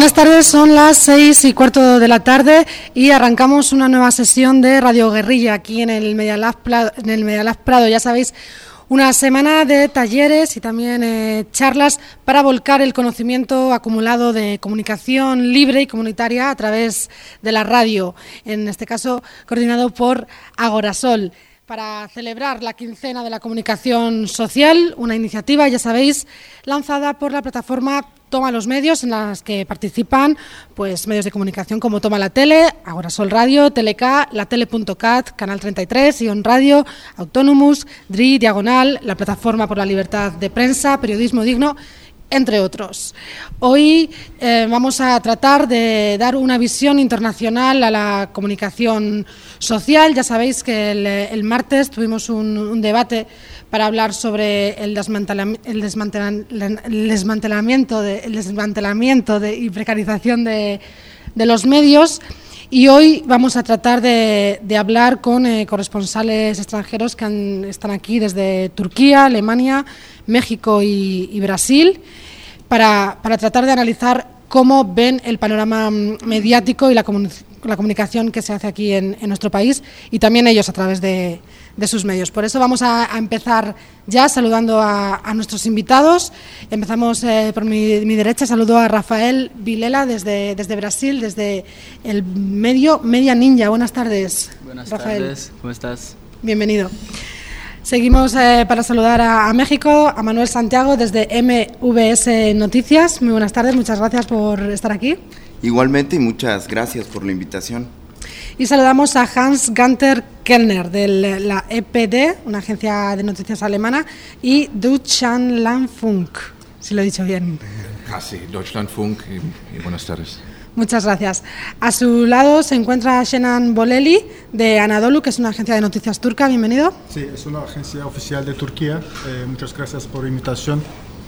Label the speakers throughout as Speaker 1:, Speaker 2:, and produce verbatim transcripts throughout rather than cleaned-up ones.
Speaker 1: Buenas tardes, son las seis y cuarto de la tarde y arrancamos una nueva sesión de Radio Guerrilla aquí en el Medialab Prado, en el Medialab Prado. Ya sabéis, una semana de talleres y también eh, charlas para volcar el conocimiento acumulado de comunicación libre y comunitaria a través de la radio, en este caso coordinado por Agorasol, para celebrar la quincena de la comunicación social, una iniciativa, ya sabéis, lanzada por la plataforma Toma los Medios, en las que participan pues medios de comunicación como Toma la Tele, Agorasol Radio, Teleca, la tele punto cat, Canal treinta y tres, Ion Radio, Autonomous, D R I, Diagonal, la Plataforma por la Libertad de Prensa, Periodismo Digno, entre otros. Hoy eh, vamos a tratar de dar una visión internacional a la comunicación social. Ya sabéis que el, el martes tuvimos un, un debate para hablar sobre el, desmantelam- el, desmantelam- el desmantelamiento, de, el desmantelamiento de, y precarización de, de los medios. Y hoy vamos a tratar de, de hablar con eh, corresponsales extranjeros que han, están aquí desde Turquía, Alemania, México y, y Brasil, para, para tratar de analizar cómo ven el panorama mediático y la, comun- la comunicación que se hace aquí en, en nuestro país, y también ellos a través de, de sus medios. Por eso vamos a, a empezar ya saludando a, a nuestros invitados. Empezamos eh, por mi, mi derecha. Saludo a Rafael Vilela desde, desde Brasil, desde el medio Media Ninja. Buenas tardes.
Speaker 2: Buenas
Speaker 1: Rafael.
Speaker 2: tardes, ¿cómo estás?
Speaker 1: Bienvenido. Seguimos eh, para saludar a, a México, a Manuel Santiago desde M V S Noticias. Muy buenas tardes, muchas gracias por estar aquí.
Speaker 3: Igualmente, y muchas gracias por la invitación.
Speaker 1: Y saludamos a Hans Ganter Kellner de la E P D, una agencia de noticias alemana, y Deutschlandfunk, si lo he dicho bien.
Speaker 4: Casi, Deutschlandfunk, y, y buenas tardes.
Speaker 1: Muchas gracias. A su lado se encuentra Shenan Boleli de Anadolu, que es una agencia de noticias turca. Bienvenido.
Speaker 5: Sí, es una agencia oficial de Turquía. Eh, muchas gracias por la invitación.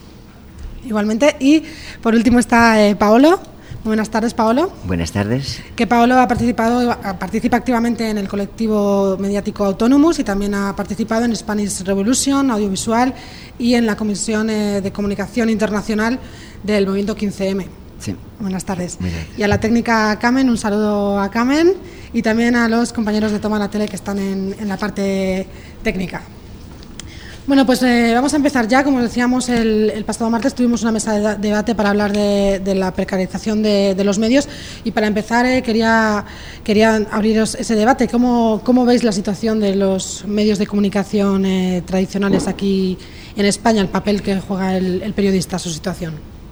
Speaker 1: Igualmente. Y por último está eh, Paolo. Buenas tardes, Paolo.
Speaker 6: Buenas tardes. Que
Speaker 1: Paolo ha participado, participa activamente en el colectivo mediático Autonomous y también ha participado en Spanish Revolution, audiovisual, y en la Comisión eh, de Comunicación Internacional del Movimiento quince eme.
Speaker 6: Sí.
Speaker 1: Buenas tardes. Y a la técnica Carmen, un saludo a Carmen, y también a los compañeros de Toma la Tele que están en, en la parte técnica. Bueno, pues eh, vamos a empezar ya. Como decíamos, el, el pasado martes tuvimos una mesa de da- debate para hablar de, de la precarización de, de los medios, y para empezar eh, quería, quería abriros ese debate. ¿Cómo, cómo veis la situación de los medios de comunicación eh, tradicionales aquí en España, el papel que juega el, el periodista, su situación?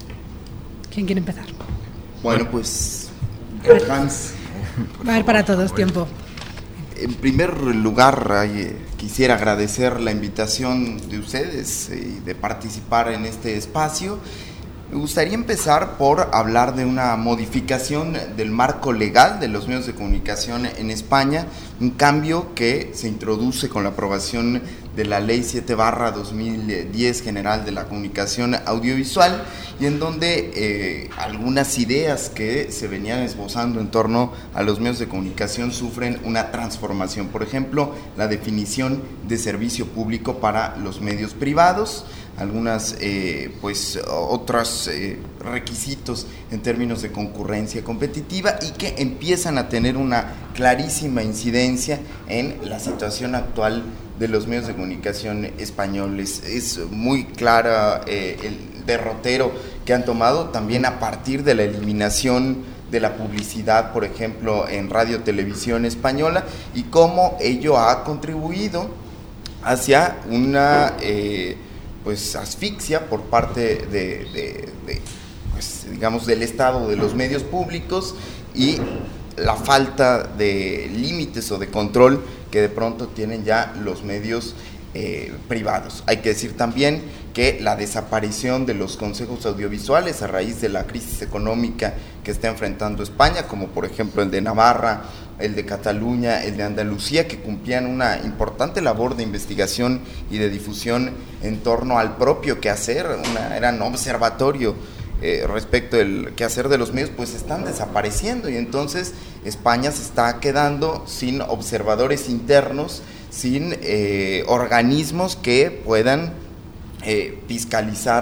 Speaker 1: ¿Quién quiere empezar?
Speaker 3: Bueno, pues Hans.
Speaker 1: Va a haber para todos tiempo.
Speaker 3: En primer lugar, eh, quisiera agradecer la invitación de ustedes y eh, de participar en este espacio. Me gustaría empezar por hablar de una modificación del marco legal de los medios de comunicación en España, un cambio que se introduce con la aprobación de la Ley siete barra dos mil diez General de la Comunicación Audiovisual, y en donde eh, algunas ideas que se venían esbozando en torno a los medios de comunicación sufren una transformación. Por ejemplo, la definición de servicio público para los medios privados, algunas eh, pues otros eh, requisitos en términos de concurrencia competitiva, y que empiezan a tener una clarísima incidencia en la situación actual de los medios de comunicación españoles. Es muy clara eh, el derrotero que han tomado también a partir de la eliminación de la publicidad, por ejemplo, en Radio Televisión Española, y cómo ello ha contribuido hacia una eh, pues asfixia por parte de, de, de pues, digamos, del Estado, de los medios públicos, y la falta de límites o de control que de pronto tienen ya los medios eh, privados. Hay que decir también que la desaparición de los consejos audiovisuales a raíz de la crisis económica que está enfrentando España, como por ejemplo el de Navarra, el de Cataluña, el de Andalucía, que cumplían una importante labor de investigación y de difusión en torno al propio quehacer, una, eran observatorio eh, respecto del quehacer de los medios, pues están desapareciendo, y entonces España se está quedando sin observadores internos, sin eh, organismos que puedan eh, fiscalizar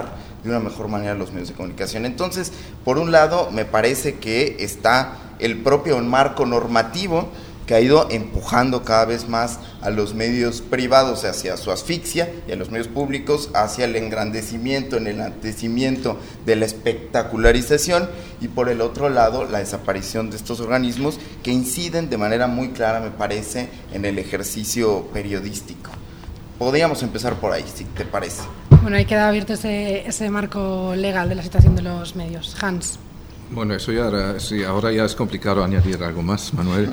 Speaker 3: de una mejor manera los medios de comunicación. Entonces, por un lado, me parece que está el propio marco normativo que ha ido empujando cada vez más a los medios privados hacia su asfixia y a los medios públicos hacia el engrandecimiento, el enaltecimiento de la espectacularización, y por el otro lado la desaparición de estos organismos que inciden de manera muy clara, me parece, en el ejercicio periodístico. Podríamos empezar por ahí, si te parece.
Speaker 1: Bueno, ahí queda abierto ese, ese marco legal de la situación de los medios. Hans.
Speaker 4: Bueno, eso ya era, sí, ahora ya es complicado añadir algo más, Manuel.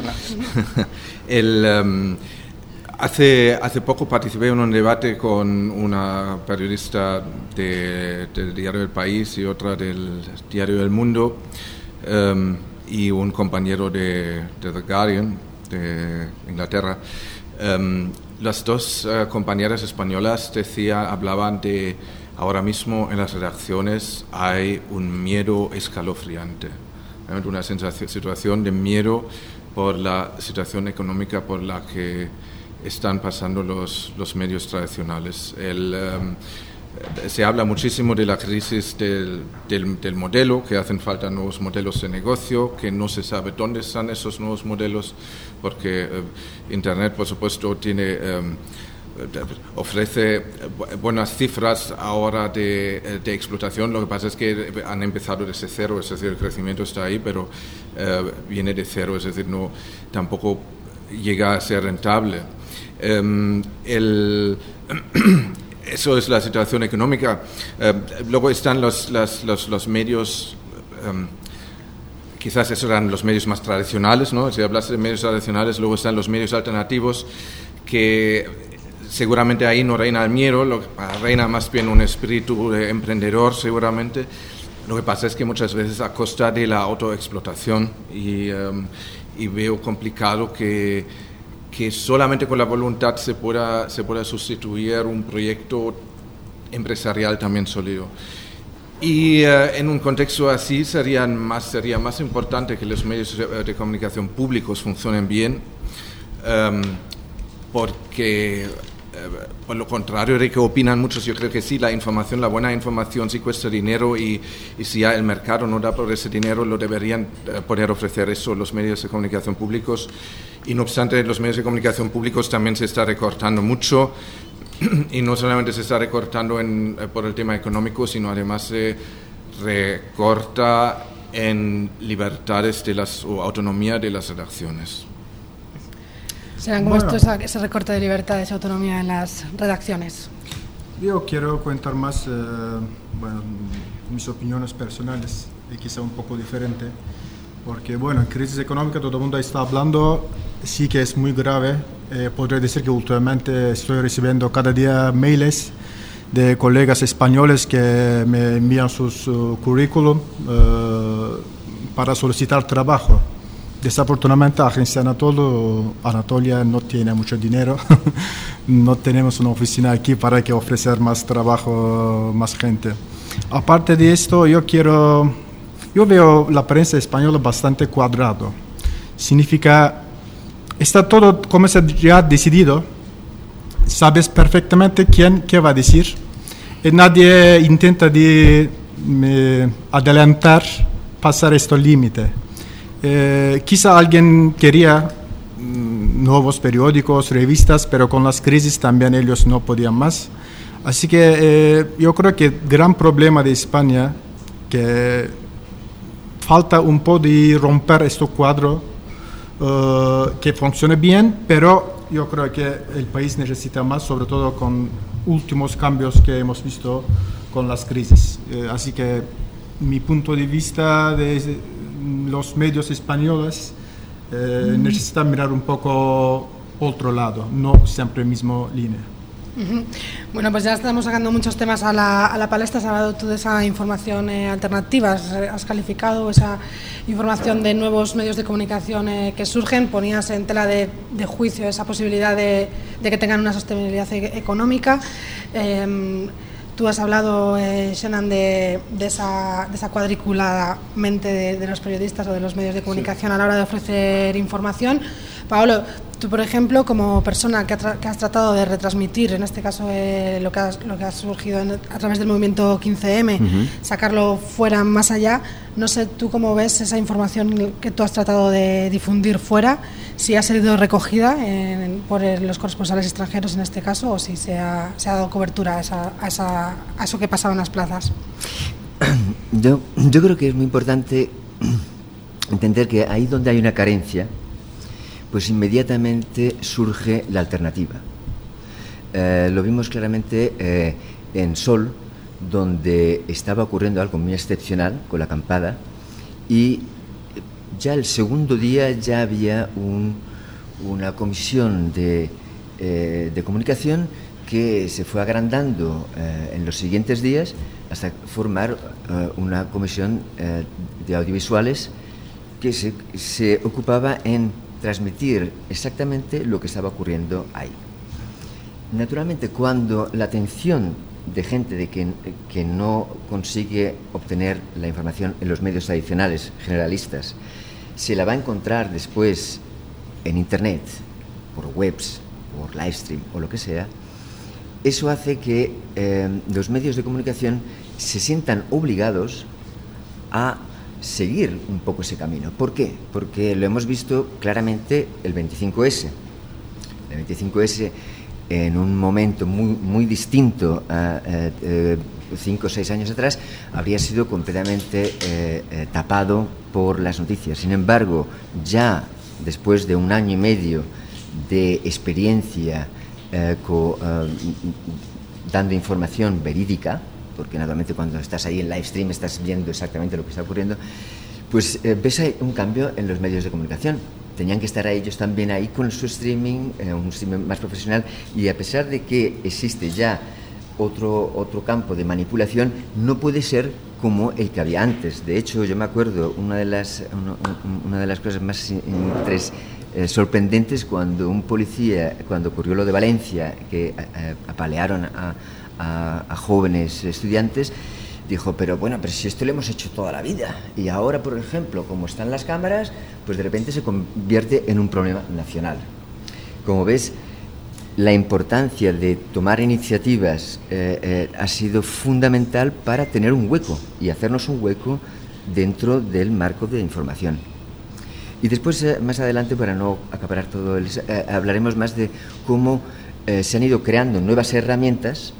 Speaker 4: El, um, hace, hace poco participé en un debate con una periodista de, del diario El País y otra del diario El Mundo, um, y un compañero de, de The Guardian, de Inglaterra. Um, las dos uh, compañeras españolas decía, hablaban de ahora mismo en las redacciones hay un miedo escalofriante, ¿eh? Una sensación, situación de miedo por la situación económica por la que están pasando los, los medios tradicionales. El, um, se habla muchísimo de la crisis del, del, del modelo, que hacen falta nuevos modelos de negocio, que no se sabe dónde están esos nuevos modelos, porque uh, Internet, por supuesto, tiene... Um, ofrece buenas cifras ahora de, de explotación. Lo que pasa es que han empezado desde cero, es decir, el crecimiento está ahí, pero eh, viene de cero, es decir, no, tampoco llega a ser rentable. Um, el, eso es la situación económica. Uh, luego están los, los, los, los medios... Um, quizás esos eran los medios más tradicionales, ¿no? Si hablas de medios tradicionales, luego están los medios alternativos, que seguramente ahí no reina el miedo, lo que reina más bien un espíritu de emprendedor, seguramente. Lo que pasa es que muchas veces a costa de la autoexplotación, y, um, y veo complicado que, que solamente con la voluntad se pueda, se pueda sustituir un proyecto empresarial también sólido. Y uh, en un contexto así serían más, sería más importante que los medios de, de comunicación públicos funcionen bien, um, porque... por lo contrario de que opinan muchos, yo creo que sí, la información, la buena información sí cuesta dinero, y, y si ya el mercado no da por ese dinero, lo deberían poder ofrecer eso los medios de comunicación públicos. Y no obstante, los medios de comunicación públicos también se está recortando mucho, y no solamente se está recortando en, por el tema económico, sino además se recorta en libertades de las, o autonomía de las redacciones.
Speaker 1: ¿Serán como bueno, esto, ese recorte de libertades y autonomía en las redacciones?
Speaker 5: Yo quiero contar más, eh, bueno, mis opiniones personales, y quizá un poco diferente, porque, bueno, crisis económica, todo el mundo está hablando, sí que es muy grave. Eh, podría decir que últimamente estoy recibiendo cada día mails de colegas españoles que me envían sus uh, currículum uh, para solicitar trabajo. Desafortunadamente, Agencia Anatolo, Anatolia no tiene mucho dinero, no tenemos una oficina aquí para que ofrecer más trabajo, más gente. Aparte de esto, yo quiero, yo veo la prensa española bastante cuadrado. Significa, está todo como se ya decidido, sabes perfectamente quién qué va a decir, y nadie intenta de me, adelantar, pasar este límite. Eh, quizá alguien quería mm, nuevos periódicos, revistas, pero con las crisis también ellos no podían más. Así que eh, yo creo que el gran problema de España, que falta un poco de romper este cuadro, uh, que funcione bien, pero yo creo que el país necesita más, sobre todo con últimos cambios que hemos visto con las crisis. Eh, así que mi punto de vista de los medios españoles eh, mm. necesitan mirar un poco otro lado, no siempre misma línea.
Speaker 1: Uh-huh. Bueno, pues ya estamos sacando muchos temas a la, a la palestra. Has hablado tú de esa información eh, alternativa, has, has calificado esa información de nuevos medios de comunicación eh, que surgen, ponías en tela de, de juicio esa posibilidad de, de que tengan una sostenibilidad e- económica. Eh, Tú has hablado, eh, Shannon, de, de, esa, de esa cuadrícula mente de, de los periodistas o de los medios de comunicación sí. a la hora de ofrecer información. Paolo, Tú, por ejemplo, como persona que, ha tra- que has tratado de retransmitir, en este caso eh, lo, que has, lo que ha surgido en, a través del movimiento quince eme, uh-huh. sacarlo fuera, más allá, no sé tú cómo ves esa información que tú has tratado de difundir fuera, si ha sido recogida en, por el, los corresponsales extranjeros en este caso, o si se ha, se ha dado cobertura a, esa, a, esa, a eso que pasaba en las plazas.
Speaker 2: Yo, yo creo que es muy importante entender que ahí donde hay una carencia, pues inmediatamente surge la alternativa. Eh, lo vimos claramente eh, en Sol, donde estaba ocurriendo algo muy excepcional con la acampada, y ya el segundo día ya había un, una comisión de, eh, de comunicación que se fue agrandando eh, en los siguientes días hasta formar eh, una comisión eh, de audiovisuales que se, se ocupaba en transmitir exactamente lo que estaba ocurriendo ahí. Naturalmente, cuando la atención de gente de que, que no consigue obtener la información en los medios tradicionales, generalistas, se la va a encontrar después en Internet, por webs, por livestream o lo que sea, eso hace que eh, los medios de comunicación se sientan obligados a seguir un poco ese camino. ¿Por qué? Porque lo hemos visto claramente el veinticinco ese. El veinticinco ese, en un momento muy, muy distinto a eh, eh, cinco o seis años atrás, habría sido completamente eh, eh, tapado por las noticias. Sin embargo, ya después de un año y medio de experiencia eh, co, eh, dando información verídica, porque naturalmente cuando estás ahí en live stream estás viendo exactamente lo que está ocurriendo, pues eh, ves ahí un cambio en los medios de comunicación. Tenían que estar a ellos también ahí con su streaming, eh, un streaming más profesional, y a pesar de que existe ya otro, otro campo de manipulación, no puede ser como el que había antes. De hecho, yo me acuerdo, una de las, una, una de las cosas más tres, eh, sorprendentes, cuando un policía, cuando ocurrió lo de Valencia, que eh, apalearon a A, a jóvenes estudiantes, dijo, pero bueno, pero si esto lo hemos hecho toda la vida, y ahora, por ejemplo, como están las cámaras, pues de repente se convierte en un problema nacional. Como ves, la importancia de tomar iniciativas eh, eh, ha sido fundamental para tener un hueco y hacernos un hueco dentro del marco de información. Y después, eh, más adelante, para no acaparar todo, el, eh, hablaremos más de cómo eh, se han ido creando nuevas herramientas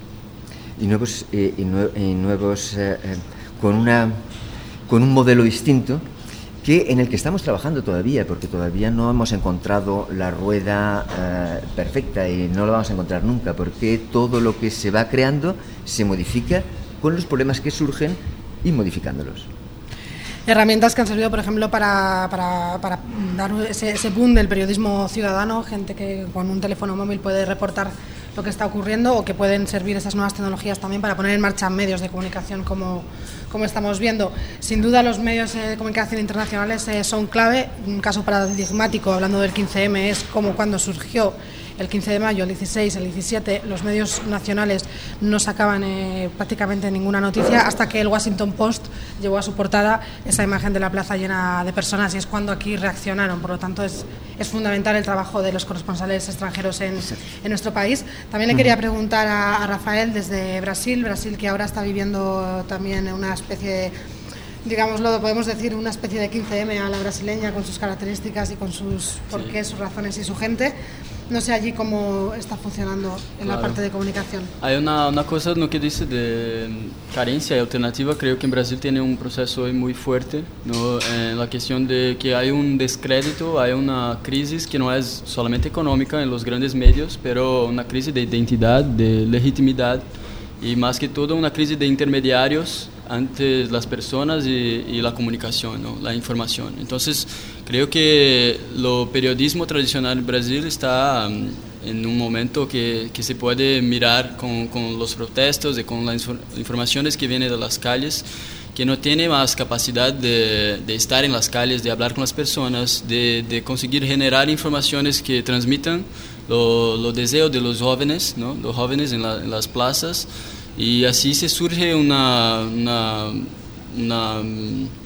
Speaker 2: y nuevos, eh, y nue- y nuevos eh, eh, con, una, con un modelo distinto, que en el que estamos trabajando todavía, porque todavía no hemos encontrado la rueda eh, perfecta, y no lo vamos a encontrar nunca, porque todo lo que se va creando se modifica con los problemas que surgen y modificándolos.
Speaker 1: Herramientas que han servido, por ejemplo, para, para, para dar ese, ese boom del periodismo ciudadano, gente que con un teléfono móvil puede reportar lo que está ocurriendo, o que pueden servir esas nuevas tecnologías también para poner en marcha medios de comunicación como, como estamos viendo. Sin duda, los medios de comunicación internacionales eh, son clave. Un caso paradigmático, hablando del quince eme, es como cuando surgió el quince de mayo, el dieciséis, el diecisiete, los medios nacionales no sacaban eh, prácticamente ninguna noticia, hasta que el Washington Post llevó a su portada esa imagen de la plaza llena de personas, y es cuando aquí reaccionaron. Por lo tanto, es, es fundamental el trabajo de los corresponsales extranjeros en, en nuestro país. También le quería preguntar a, a Rafael desde Brasil, Brasil que ahora está viviendo también una especie de, digámoslo, podemos decir, una especie de quince eme a la brasileña, con sus características y con sus porqués, sí, sus razones y su gente. No sé allí cómo está funcionando en claro. la parte de comunicación.
Speaker 6: Hay una, una cosa no que dice de carencia y alternativa. Creo que en Brasil tiene un proceso muy fuerte, ¿no? En la cuestión de que hay un descrédito, hay una crisis que no es solamente económica en los grandes medios, pero una crisis de identidad, de legitimidad, y más que todo una crisis de intermediarios ante las personas y, y la comunicación, ¿no? La información. Entonces, creo que lo periodismo tradicional en Brasil está um, en un momento que, que se puede mirar con, con los protestos y con las informaciones que vienen de las calles, que no tiene más capacidad de, de estar en las calles, de hablar con las personas, de, de conseguir generar informaciones que transmitan los lo deseos de los jóvenes, ¿no? Los jóvenes en, la, en las plazas. Y así se surge una, una, una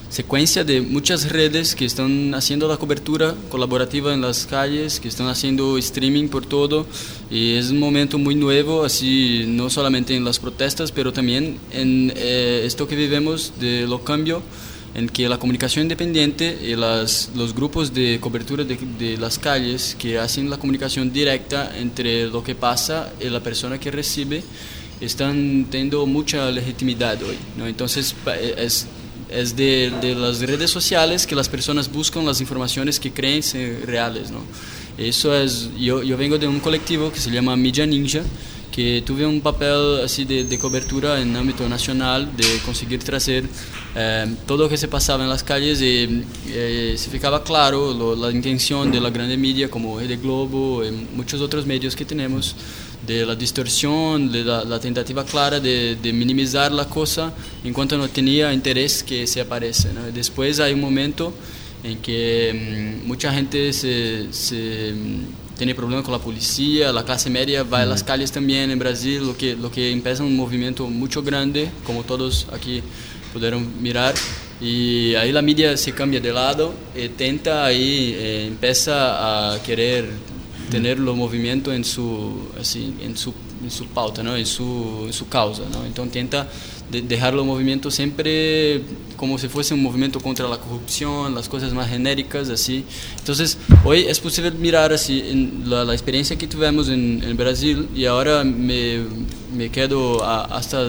Speaker 6: secuencia de muchas redes que están haciendo la cobertura colaborativa en las calles, que están haciendo streaming por todo, y es un momento muy nuevo, así no solamente en las protestas, pero también en eh, esto que vivimos de lo cambio, en que la comunicación independiente y las, los grupos de cobertura de, de las calles que hacen la comunicación directa entre lo que pasa y la persona que recibe, están teniendo mucha legitimidad hoy, ¿no? Entonces es, es de, de las redes sociales que las personas buscan las informaciones que creen ser reales, ¿no? Eso es, yo, yo vengo de un colectivo que se llama Media Ninja, que tuve un papel así de, de cobertura en ámbito nacional, de conseguir traer eh, todo lo que se pasaba en las calles, y eh, se ficaba claro lo, la intención de la grande media como Rede Globo y muchos otros medios que tenemos, de la distorsión, de la, la tentativa clara de, de minimizar la cosa en cuanto no tenía interés que se aparece, ¿no? Después hay un momento en que mmm, mucha gente se, se mmm, tiene problemas con la policía, la clase media va a las calles también en Brasil, lo que, lo que empieza un movimiento mucho grande, como todos aquí pudieron mirar, y ahí la media se cambia de lado y tenta ahí, eh, empieza a querer tener los movimientos en su, así, en su, en su pauta, ¿no? en, su, en su causa, ¿no? Entonces intenta de, dejar los movimientos siempre como si fuese un movimiento contra la corrupción, las cosas más genéricas, así. Entonces hoy es posible mirar así en la, la experiencia que tuvimos en, en Brasil, y ahora me, me quedo a, hasta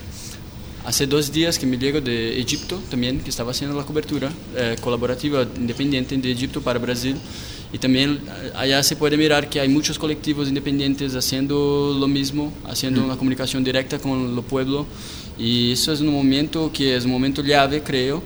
Speaker 6: hace dos días que me llego de Egipto también, que estaba haciendo la cobertura eh, colaborativa independiente de Egipto para Brasil. Y también allá se puede mirar que hay muchos colectivos independientes haciendo lo mismo, haciendo una comunicación directa con el pueblo. Y eso es un momento que es un momento llave, creo,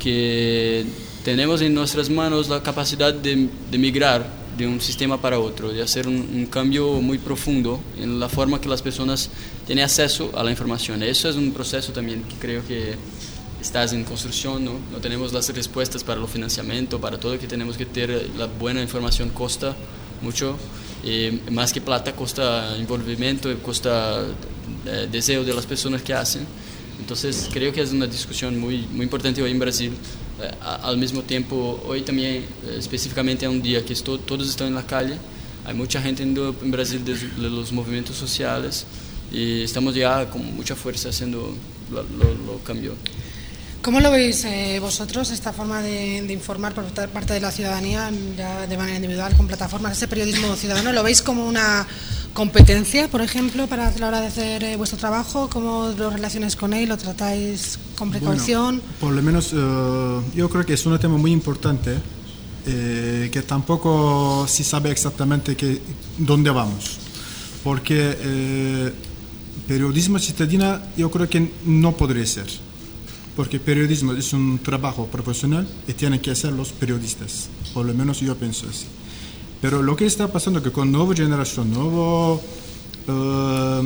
Speaker 6: que tenemos en nuestras manos la capacidad de, de migrar de un sistema para otro, de hacer un, un cambio muy profundo en la forma que las personas tienen acceso a la información. Eso es un proceso también que creo que estás en construcción, ¿no? No tenemos las respuestas para el financiamiento, para todo, que tenemos que tener la buena información, costa mucho, y más que plata, costa envolvimiento, costa eh, deseo de las personas que hacen. Entonces creo que es una discusión muy, muy importante hoy en Brasil. Eh, al mismo tiempo, hoy también eh, específicamente es un día que esto, todos están en la calle, hay mucha gente en, en Brasil de, de los movimientos sociales, y estamos ya con mucha fuerza haciendo lo, lo, lo cambio.
Speaker 1: ¿Cómo lo veis eh, vosotros, esta forma de, de informar por parte de la ciudadanía ya de manera individual, con plataformas, ese periodismo ciudadano? ¿Lo veis como una competencia, por ejemplo, para la hora de hacer eh, vuestro trabajo? ¿Cómo lo relacionáis con él? ¿Lo tratáis con precaución?
Speaker 5: Bueno, por lo menos eh, yo creo que es un tema muy importante, eh, que tampoco se sabe exactamente que, dónde vamos. Porque eh, periodismo ciudadano yo creo que no podría ser. Porque periodismo es un trabajo profesional y tienen que hacer los periodistas, por lo menos yo pienso así. Pero lo que está pasando es que con nueva generación, nuevos uh,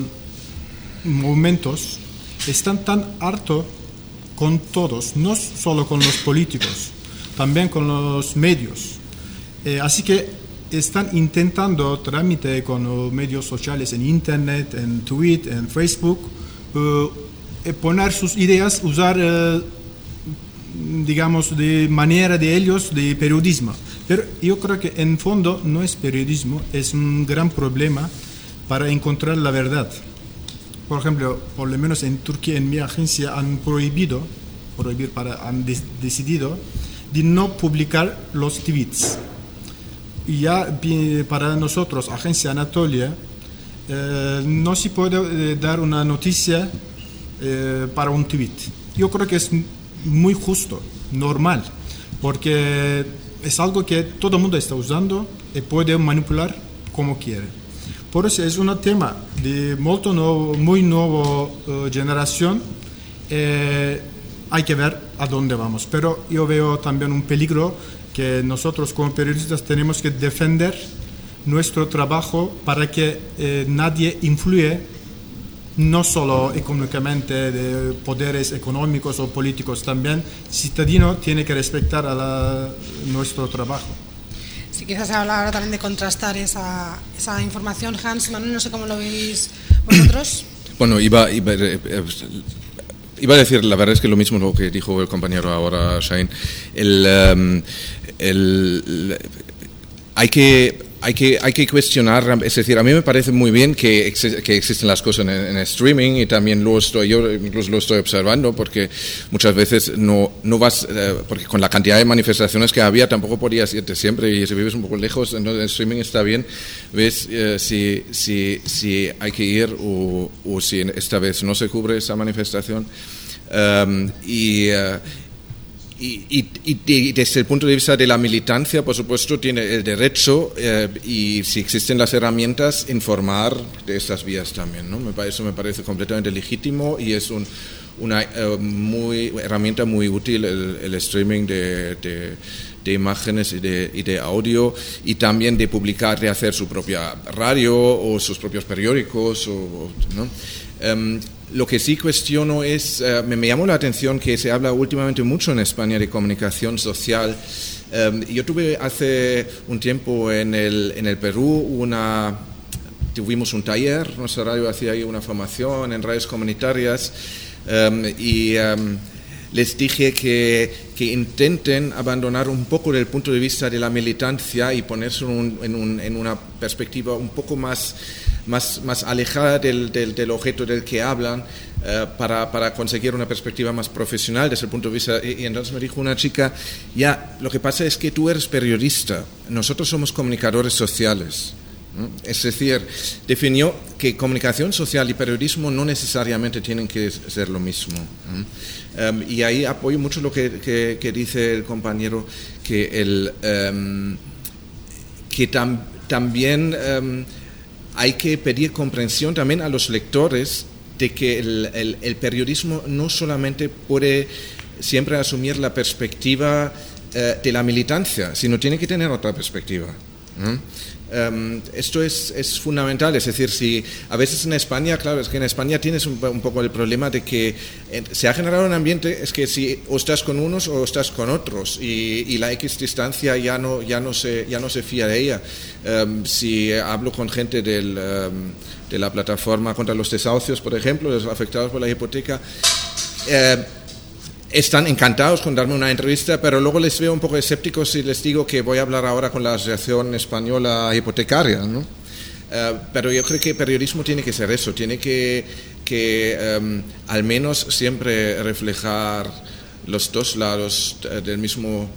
Speaker 5: momentos, están tan hartos con todos, no solo con los políticos, también con los medios. Eh, así que están intentando trámite con los medios sociales en Internet, en Twitter, en Facebook, uh, poner sus ideas, usar, eh, digamos, de manera de ellos de periodismo. Pero yo creo que en fondo no es periodismo, es un gran problema para encontrar la verdad. Por ejemplo, por lo menos en Turquía, en mi agencia, han prohibido, prohibir para, han de, decidido de no publicar los tweets. Y ya para nosotros, Agencia Anatolia, eh, no se puede eh, dar una noticia Eh, para un tweet. Yo creo que es muy justo, normal, porque es algo que todo el mundo está usando y puede manipular como quiere. Por eso es un tema de molto nuevo, muy nueva uh, generación. Eh, hay que ver a dónde vamos. Pero yo veo también un peligro que nosotros como periodistas tenemos que defender nuestro trabajo para que eh, nadie influye, no solo económicamente, de poderes económicos o políticos, también el ciudadano tiene que respetar a la, nuestro trabajo.
Speaker 1: Si quizás hablar ahora también de contrastar esa, esa información, Hans, Manuel, no sé cómo lo veis vosotros.
Speaker 4: Bueno, iba, iba iba a decir, la verdad es que lo mismo lo que dijo el compañero ahora, Shane. El, um, el, el, hay que... Hay que, hay que cuestionar, es decir, a mí me parece muy bien que, ex, que existen las cosas en, en streaming y también lo estoy, yo incluso lo estoy observando porque muchas veces no, no vas, eh, porque con la cantidad de manifestaciones que había tampoco podías irte siempre y si vives un poco lejos, entonces el streaming está bien, ves eh, si, si, si hay que ir o, o si esta vez no se cubre esa manifestación. Um, y... Uh, Y, y, y desde el punto de vista de la militancia, por supuesto, tiene el derecho eh, y si existen las herramientas, informar de estas vías también, ¿no? Me parece, eso me parece completamente legítimo y es un, una eh, muy, herramienta muy útil el, el streaming de, de, de imágenes y de, y de audio y también de publicar, de hacer su propia radio o sus propios periódicos, o, ¿no? Um, Lo que sí cuestiono es, uh, me, me llamó la atención que se habla últimamente mucho en España de comunicación social. Um, yo tuve hace un tiempo en el, en el Perú una, tuvimos un taller, nuestra radio hacía ahí una formación en radios comunitarias um, y um, les dije que, que intenten abandonar un poco del punto de vista de la militancia y ponerse un, en, un, en una perspectiva un poco más Más, más alejada del, del, del objeto del que hablan uh, para, para conseguir una perspectiva más profesional desde el punto de vista. Y, y entonces me dijo una chica, ya, lo que pasa es que tú eres periodista, nosotros somos comunicadores sociales. ¿no? Es decir, definió que comunicación social y periodismo no necesariamente tienen que ser lo mismo. ¿no? Um, y ahí apoyo mucho lo que, que, que dice el compañero, que, el, um, que tam, también... Um, hay que pedir comprensión también a los lectores de que el, el, el periodismo no solamente puede siempre asumir la perspectiva eh, de la militancia, sino tiene que tener otra perspectiva. ¿no? Um, esto es, es fundamental, es decir, si a veces en España, claro, es que en España tienes un, un poco el problema de que eh, se ha generado un ambiente, es que si o estás con unos o estás con otros y, y la X distancia ya no, ya no, se, ya no se fía de ella. Um, si hablo con gente del, um, de la plataforma contra los desahucios, por ejemplo, los afectados por la hipoteca, eh, están encantados con darme una entrevista, pero luego les veo un poco escépticos si les digo que voy a hablar ahora con la Asociación Española Hipotecaria, ¿no? Uh, pero yo creo que periodismo tiene que ser eso, tiene que, que um, al menos siempre reflejar los dos lados del mismo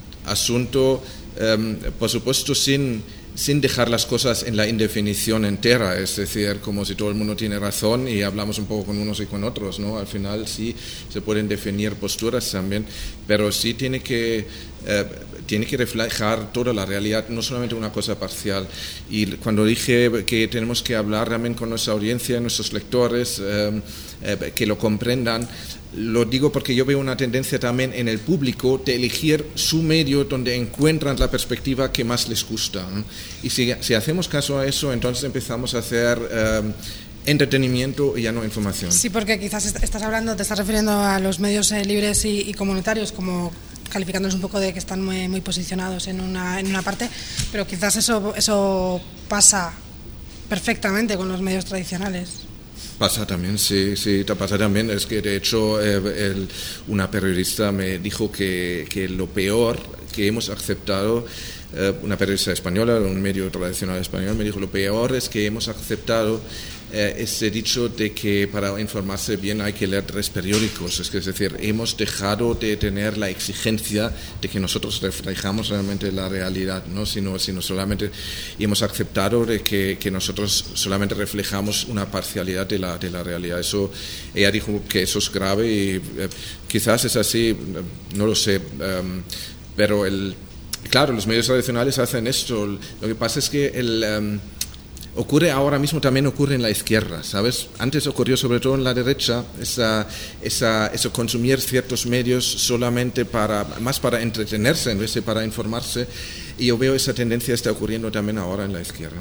Speaker 4: asunto, um, por supuesto sin... sin dejar las cosas en la indefinición entera, es decir, como si todo el mundo tiene razón y hablamos un poco con unos y con otros, ¿no? Al final sí se pueden definir posturas también, pero sí tiene que, eh, tiene que reflejar toda la realidad, no solamente una cosa parcial. Y cuando dije que tenemos que hablar también con nuestra audiencia, nuestros lectores, eh, eh, que lo comprendan, lo digo porque yo veo una tendencia también en el público de elegir su medio donde encuentran la perspectiva que más les gusta, ¿no? Y si, si hacemos caso a eso, entonces empezamos a hacer eh, entretenimiento y ya no información.
Speaker 1: Sí, porque quizás estás hablando, te estás refiriendo a los medios eh, libres y, y comunitarios como calificándolos un poco de que están muy, muy posicionados en una, en una parte, pero quizás eso, eso pasa perfectamente con los medios tradicionales.
Speaker 4: Pasa también, sí, sí, pasa también. Es que de hecho eh, el, una periodista me dijo que, que lo peor que hemos aceptado, eh, una periodista española, un medio tradicional español, me dijo lo peor es que hemos aceptado eh, ese dicho de que para informarse bien hay que leer tres periódicos. Es, que, es decir, hemos dejado de tener la exigencia de que nosotros reflejamos realmente la realidad, ¿no? sino, sino solamente y hemos aceptado de que, que nosotros solamente reflejamos una parcialidad de la, de la realidad. Eso, ella dijo que eso es grave y eh, quizás es así, no lo sé, um, pero el, claro, los medios tradicionales hacen esto. Lo que pasa es que el... Um, ocurre ahora mismo, también ocurre en la izquierda, ¿sabes? Antes ocurrió sobre todo en la derecha, esa, esa, eso consumir ciertos medios solamente para, más para entretenerse en vez de para informarse, y yo veo esa tendencia está ocurriendo también ahora en la izquierda.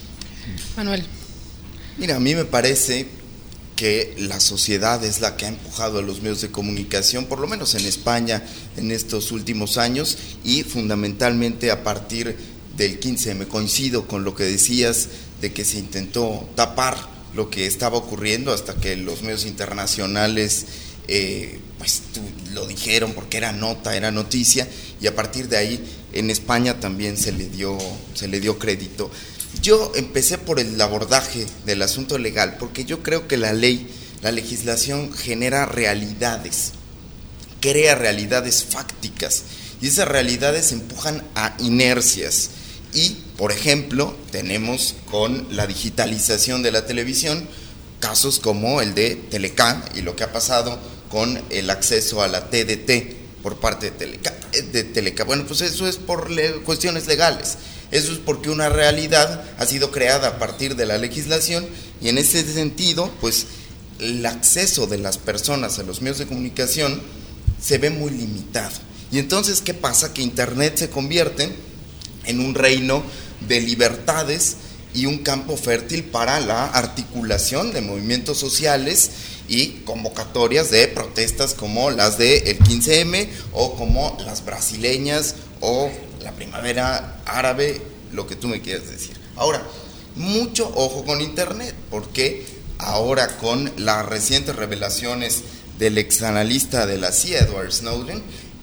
Speaker 1: Manuel.
Speaker 3: Mira, a mí me parece que la sociedad es la que ha empujado a los medios de comunicación, por lo menos en España, en estos últimos años, y fundamentalmente a partir del quince eme. Coincido con lo que decías de que se intentó tapar lo que estaba ocurriendo hasta que los medios internacionales eh, pues tú, lo dijeron porque era nota, era noticia, y a partir de ahí en España también se le dio, se le dio crédito. Yo empecé por el abordaje del asunto legal, porque yo creo que la ley, la legislación genera realidades, crea realidades fácticas, y esas realidades empujan a inercias. Y, por ejemplo, tenemos con la digitalización de la televisión casos como el de Telecá y lo que ha pasado con el acceso a la T D T por parte de Telecá. De Telecá. Bueno, pues eso es por le- cuestiones legales. Eso es porque una realidad ha sido creada a partir de la legislación, y en ese sentido, pues el acceso de las personas a los medios de comunicación se ve muy limitado. Y entonces, ¿qué pasa? Que Internet se convierte en un reino de libertades y un campo fértil para la articulación de movimientos sociales y convocatorias de protestas como las del quince eme o como las brasileñas o la primavera árabe, lo que tú me quieras decir. Ahora, mucho ojo con Internet, porque ahora con las recientes revelaciones del exanalista de la C I A, Edward Snowden,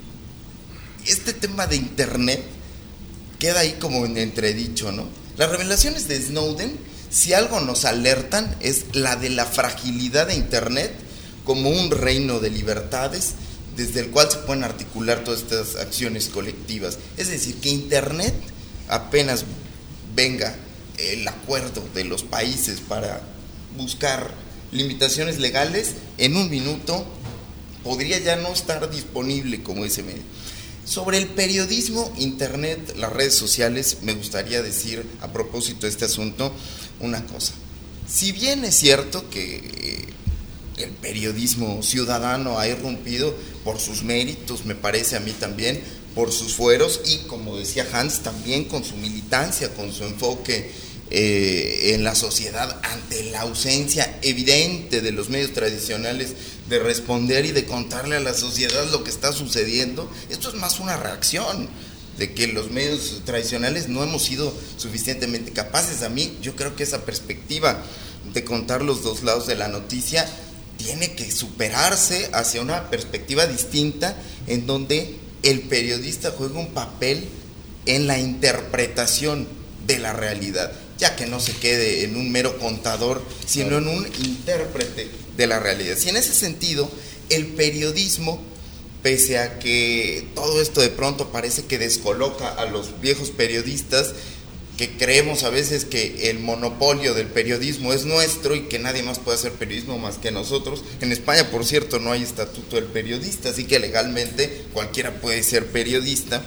Speaker 3: este tema de Internet queda ahí como en entredicho, ¿no? Las revelaciones de Snowden, si algo nos alertan, es la de la fragilidad de Internet como un reino de libertades desde el cual se pueden articular todas estas acciones colectivas. Es decir, que Internet, apenas venga el acuerdo de los países para buscar limitaciones legales, en un minuto podría ya no estar disponible como ese medio. Sobre el periodismo, Internet, las redes sociales, me gustaría decir a propósito de este asunto una cosa. Si bien es cierto que el periodismo ciudadano ha irrumpido por sus méritos, me parece a mí también, por sus fueros y, como decía Hans, también con su militancia, con su enfoque eh, en la sociedad ante la ausencia evidente de los medios tradicionales de responder y de contarle a la sociedad lo que está sucediendo. Esto es más una reacción de que los medios tradicionales no hemos sido suficientemente capaces. A mí, yo creo que esa perspectiva de contar los dos lados de la noticia tiene que superarse hacia una perspectiva distinta en donde el periodista juega un papel en la interpretación de la realidad, ya que no se quede en un mero contador, sino en un intérprete de la realidad. Y en ese sentido, el periodismo, pese a que todo esto de pronto parece que descoloca a los viejos periodistas, que creemos a veces que el monopolio del periodismo es nuestro y que nadie más puede hacer periodismo más que nosotros. En España, por cierto, no hay estatuto del periodista, así que legalmente cualquiera puede ser periodista.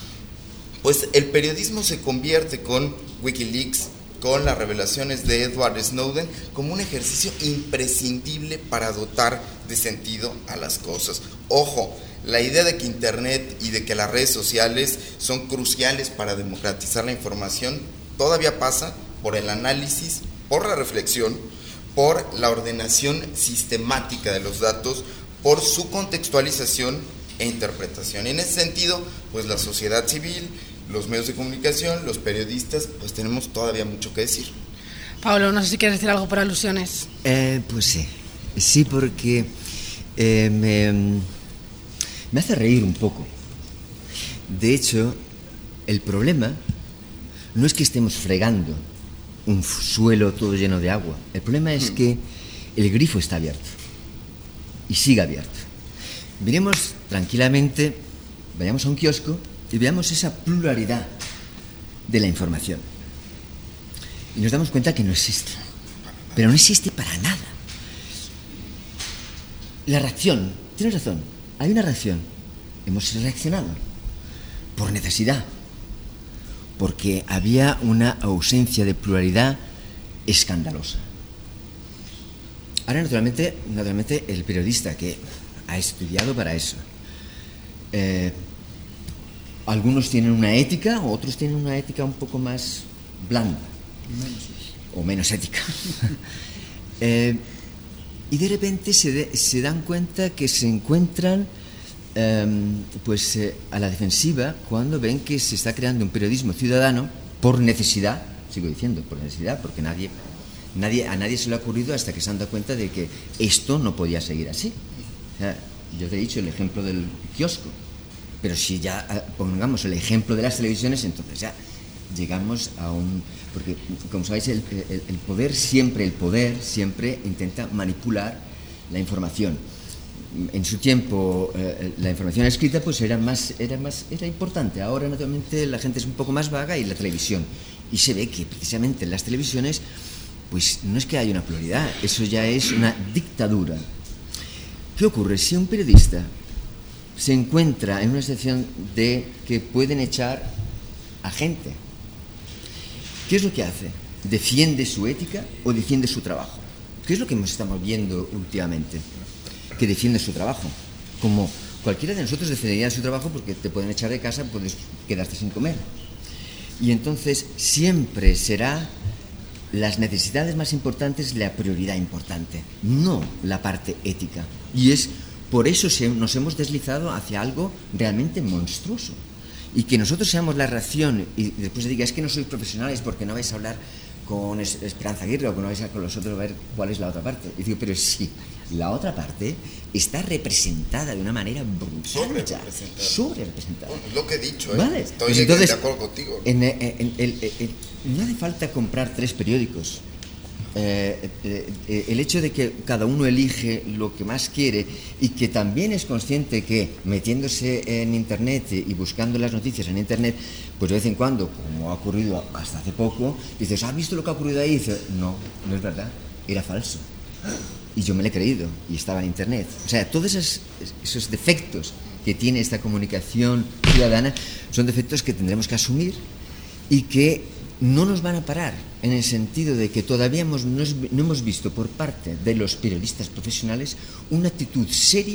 Speaker 3: Pues el periodismo se convierte con Wikileaks, con las revelaciones de Edward Snowden, como un ejercicio imprescindible para dotar de sentido a las cosas. Ojo, la idea de que Internet y de que las redes sociales son cruciales para democratizar la información todavía pasa por el análisis, por la reflexión, por la ordenación sistemática de los datos, por su contextualización e interpretación. Y en ese sentido, pues la sociedad civil, los medios de comunicación, los periodistas, pues tenemos todavía mucho que decir.
Speaker 1: Pablo, no sé si quieres decir algo por alusiones.
Speaker 2: Eh, pues sí, sí, porque eh, me, me hace reír un poco. De hecho, el problema no es que estemos fregando un suelo todo lleno de agua. El problema es que el grifo está abierto y sigue abierto. Miremos tranquilamente, vayamos a un kiosco y veamos esa pluralidad de la información. Y nos damos cuenta que no existe. Pero no existe para nada. La reacción, tienes razón, hay una reacción. Hemos reaccionado por necesidad, porque había una ausencia de pluralidad escandalosa. Ahora, naturalmente, naturalmente el periodista que ha estudiado para eso, eh, algunos tienen una ética, otros tienen una ética un poco más blanda, menos. o menos ética. eh, y de repente se, de, se dan cuenta que se encuentran eh, pues eh, a la defensiva cuando ven que se está creando un periodismo ciudadano por necesidad, sigo diciendo por necesidad, porque nadie, nadie a nadie se le ha ocurrido hasta que se han dado cuenta de que esto no podía seguir así. O sea, yo te he dicho el ejemplo del kiosco, pero si ya pongamos el ejemplo de las televisiones, entonces ya llegamos a un... Porque, como sabéis, el, el, el poder siempre, el poder siempre intenta manipular la información. En su tiempo, eh, la información escrita pues era más, era más, era importante. Ahora, naturalmente, la gente es un poco más vaga y la televisión. Y se ve que, precisamente, en las televisiones, pues no es que haya una pluralidad, eso ya es una dictadura. ¿Qué ocurre? Si un periodista se encuentra en una situación de que pueden echar a gente, ¿qué es lo que hace? ¿Defiende su ética o defiende su trabajo? ¿Qué es lo que estamos viendo últimamente? Que defiende su trabajo. Como cualquiera de nosotros defendería su trabajo porque te pueden echar de casa, puedes quedarte sin comer. Y entonces siempre será las necesidades más importantes la prioridad importante, no la parte ética. Y es por eso se, nos hemos deslizado hacia algo realmente monstruoso. Y que nosotros seamos la reacción y después se diga, es que no sois profesionales porque no vais a hablar con Esperanza Aguirre o que no vais a con los otros a ver cuál es la otra parte. Y digo, pero sí, la otra parte está representada de una manera brutal.
Speaker 3: Sobre representada.
Speaker 2: Sobre representada.
Speaker 3: Bueno, lo que he dicho, ¿eh?
Speaker 2: ¿Vale?
Speaker 3: Estoy
Speaker 2: Pues entonces,
Speaker 3: de acuerdo contigo.
Speaker 2: En, en, en, en, en, no hace falta comprar tres periódicos. Eh, eh, eh, el hecho de que cada uno elige lo que más quiere y que también es consciente que metiéndose en internet y buscando las noticias en internet, pues de vez en cuando, como ha ocurrido hasta hace poco, dices, ¿has visto lo que ha ocurrido ahí? Y dices, no, no es verdad, era falso. Y yo me lo he creído y estaba en internet. O sea, todos esos, esos defectos que tiene esta comunicación ciudadana son defectos que tendremos que asumir y que no nos van a parar, en el sentido de que todavía hemos, no, es, no hemos visto por parte de los periodistas profesionales una actitud seria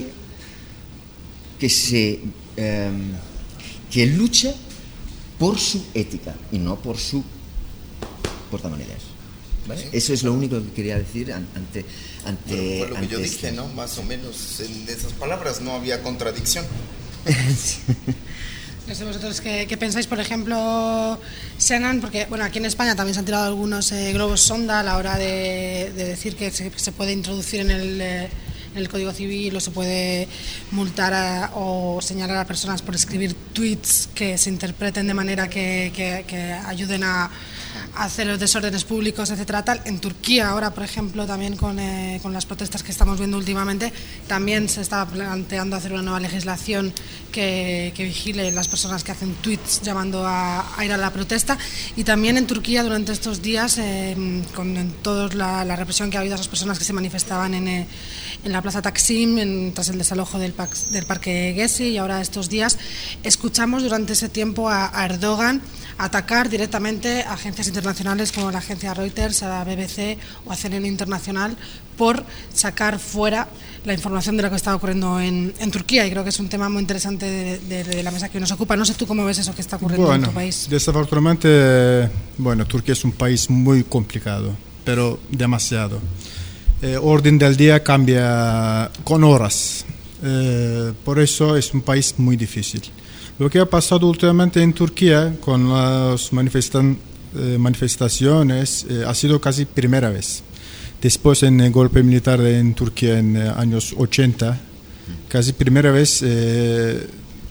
Speaker 2: que, se, eh, que lucha por su ética y no por su portamonedas. ¿Vale? Sí. Eso es lo único que quería decir ante... ante
Speaker 3: bueno, fue lo
Speaker 2: ante
Speaker 3: que yo
Speaker 2: este.
Speaker 3: dije, ¿no? Más o menos en esas palabras no había contradicción.
Speaker 1: Sí. No sé vosotros qué, qué pensáis, por ejemplo, Senan, porque bueno, aquí en España también se han tirado algunos eh, globos sonda a la hora de, de decir que se, se puede introducir en el, eh, en el Código Civil o se puede multar a, o señalar a personas por escribir tweets que se interpreten de manera que, que, que ayuden a, a hacer los desórdenes públicos, etcétera, tal. En Turquía ahora, por ejemplo, también con, eh, con las protestas que estamos viendo últimamente, también se está planteando hacer una nueva legislación que, que vigile las personas que hacen tweets llamando a, a ir a la protesta. Y también en Turquía durante estos días, eh, con toda la, la represión que ha habido a esas personas que se manifestaban en, eh, en la plaza Taksim en, tras el desalojo del, del parque Gezi, y ahora estos días escuchamos durante ese tiempo a, a Erdogan atacar directamente a agencias internacionales como la agencia Reuters, a la B B C o a C N N Internacional por sacar fuera la información de lo que está ocurriendo en, en Turquía, y creo que es un tema muy interesante de, de, de la mesa que nos ocupa. No sé tú cómo ves eso que está ocurriendo
Speaker 5: bueno,
Speaker 1: en tu país.
Speaker 5: Desafortunadamente, bueno, Turquía es un país muy complicado, pero demasiado. El eh, orden del día cambia con horas, eh, por eso es un país muy difícil. Lo que ha pasado últimamente en Turquía con las manifestan, eh, manifestaciones eh, ha sido casi primera vez. Después en el golpe militar en Turquía en eh, años ochenta, casi primera vez, eh,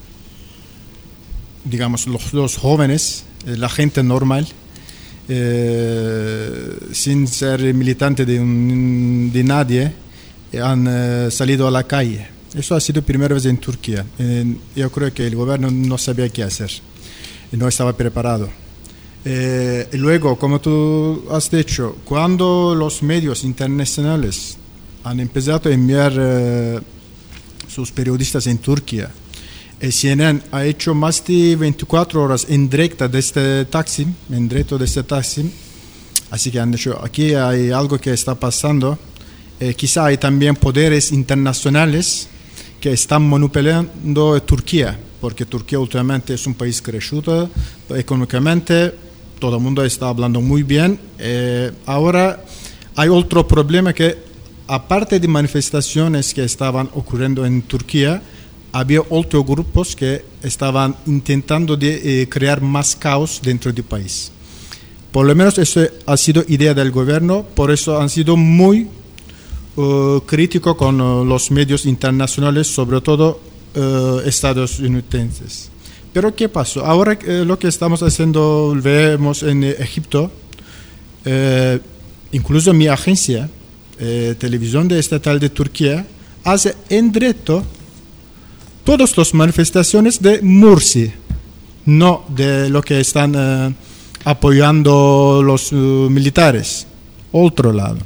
Speaker 5: digamos, los, los jóvenes, eh, la gente normal, eh, sin ser militante de, un, de nadie, eh, han eh, salido a la calle. Eso ha sido primera vez en Turquía. Eh, yo creo que el gobierno no sabía qué hacer, no estaba preparado. Eh, y luego, como tú has dicho, cuando los medios internacionales han empezado a enviar eh, sus periodistas en Turquía, eh, C N N ha hecho más de veinticuatro horas en directo desde Taksim, en directo desde Taksim, así que han dicho, aquí hay algo que está pasando. Eh, quizá hay también poderes internacionales que están manipulando Turquía, porque Turquía últimamente es un país crecido económicamente, todo el mundo está hablando muy bien. Eh, ahora hay otro problema, que aparte de manifestaciones que estaban ocurriendo en Turquía, había otros grupos que estaban intentando de, eh, crear más caos dentro del país. Por lo menos eso ha sido idea del gobierno, por eso han sido muy uh, crítico con uh, los medios internacionales, sobre todo uh, estadounidenses. Pero ¿qué pasó? Ahora eh, lo que estamos haciendo, vemos en Egipto, eh, incluso mi agencia, eh, Televisión de Estatal de Turquía, hace en directo todas las manifestaciones de Mursi, no de lo que están eh, apoyando los uh, militares, otro lado.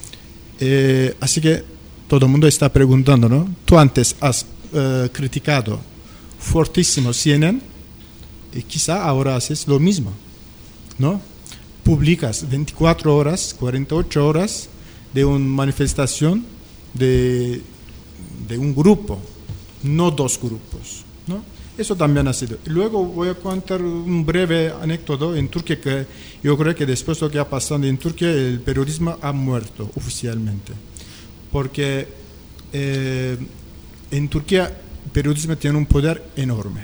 Speaker 5: Eh, así que todo el mundo está preguntando, ¿no? Tú antes has uh, criticado fortísimo C N N y quizá ahora haces lo mismo, ¿no? Publicas veinticuatro horas, cuarenta y ocho horas de una manifestación de, de un grupo, no dos grupos, ¿no? Eso también ha sido. Y luego voy a contar un breve anécdota en Turquía, que yo creo que después de lo que ha pasado en Turquía, el periodismo ha muerto oficialmente. Porque eh, en Turquía el periodismo tiene un poder enorme.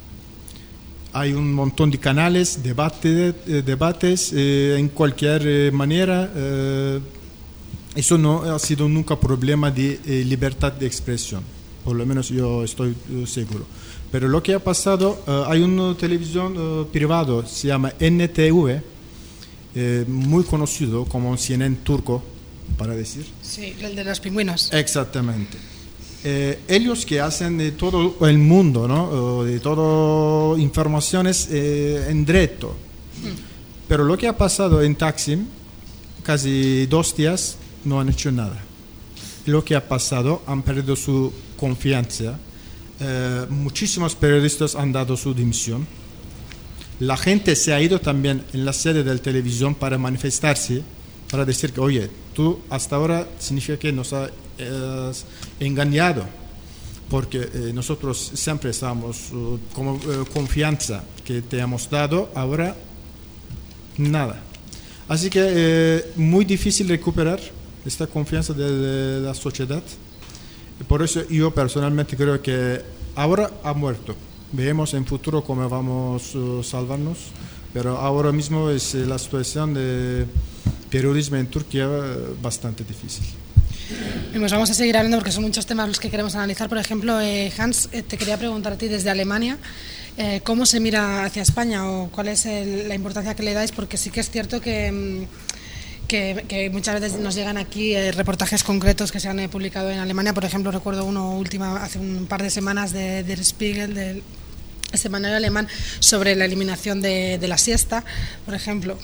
Speaker 5: Hay un montón de canales, debate, eh, debates eh, en cualquier eh, manera. Eh, eso no ha sido nunca problema de eh, libertad de expresión. Por lo menos yo estoy uh, seguro. Pero lo que ha pasado, uh, hay una televisión uh, privada, se llama N T V, eh, muy conocido como C N N turco, para decir.
Speaker 1: Sí, el de los pingüinos.
Speaker 5: Exactamente. Eh, ellos que hacen de todo el mundo, ¿no? Uh, de todo informaciones eh, en directo. Hmm. Pero lo que ha pasado en Taksim, casi dos días, no han hecho nada. Lo que ha pasado, han perdido su confianza. Eh, muchísimos periodistas han dado su dimisión. La gente se ha ido también en la sede de la televisión para manifestarse, para decir que, oye, tú hasta ahora significa que nos has eh, engañado, porque eh, nosotros siempre estamos uh, como uh, confianza que te hemos dado, ahora nada. Así que eh, muy difícil recuperar esta confianza de, de la sociedad. Por eso yo personalmente creo que ahora ha muerto. Veremos en futuro cómo vamos a uh, salvarnos, pero ahora mismo es eh, la situación de periodismo en Turquía uh, bastante difícil.
Speaker 1: Y pues vamos a seguir hablando porque son muchos temas los que queremos analizar. Por ejemplo, eh, Hans, eh, te quería preguntar a ti desde Alemania, eh, ¿cómo se mira hacia España o cuál es el, la importancia que le dais? Porque sí que es cierto que... Que, que muchas veces nos llegan aquí eh, reportajes concretos que se han eh, publicado en Alemania. Por ejemplo, recuerdo uno última hace un par de semanas de, de Der Spiegel, del semanario alemán, sobre la eliminación de, de la siesta, por ejemplo.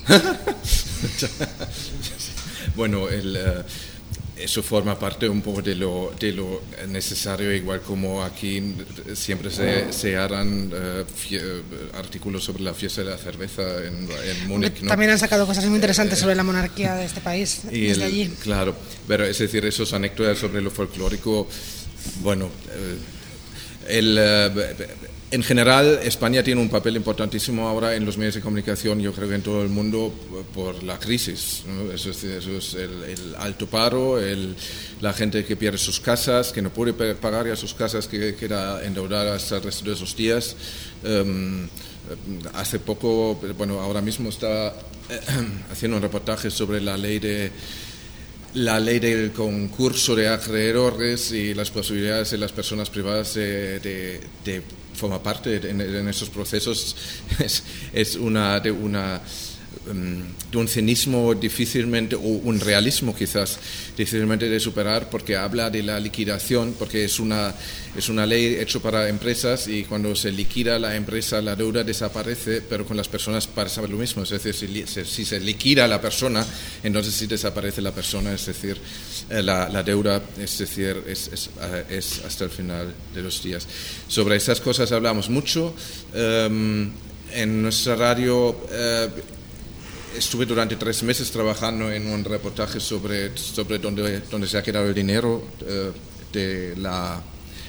Speaker 4: Bueno, el, uh, eso forma parte un poco de lo, de lo necesario, igual como aquí siempre se, se harán uh, fie, artículos sobre la fiesta de la cerveza en, en Múnich, ¿no?
Speaker 1: También han sacado cosas muy interesantes sobre la monarquía de este país,
Speaker 4: y
Speaker 1: desde
Speaker 4: el,
Speaker 1: allí.
Speaker 4: Claro, pero es decir, esos anécdotas sobre lo folclórico, bueno, uh, el... Uh, En general, España tiene un papel importantísimo ahora en los medios de comunicación, yo creo que en todo el mundo, por la crisis, ¿no? Eso es, eso es el, el alto paro, el, la gente que pierde sus casas, que no puede pagar ya sus casas, que queda endeudada hasta el resto de esos días. Um, hace poco, bueno, ahora mismo está eh, haciendo un reportaje sobre la ley de la ley del concurso de acreedores y las posibilidades de las personas privadas de, de, de formar parte en, en esos procesos. Es, es una de una de un cinismo difícilmente, o un realismo quizás difícilmente de superar, porque habla de la liquidación, porque es una, es una ley hecha para empresas y cuando se liquida la empresa la deuda desaparece, pero con las personas pasa lo mismo, es decir, si, si se liquida la persona, entonces sí desaparece la persona, es decir, la, la deuda, es decir, es, es, es hasta el final de los días. Sobre esas cosas hablamos mucho. Um, en nuestra radio uh, estuve durante tres meses trabajando en un reportaje sobre, sobre dónde, dónde se ha quedado el dinero eh, de, la,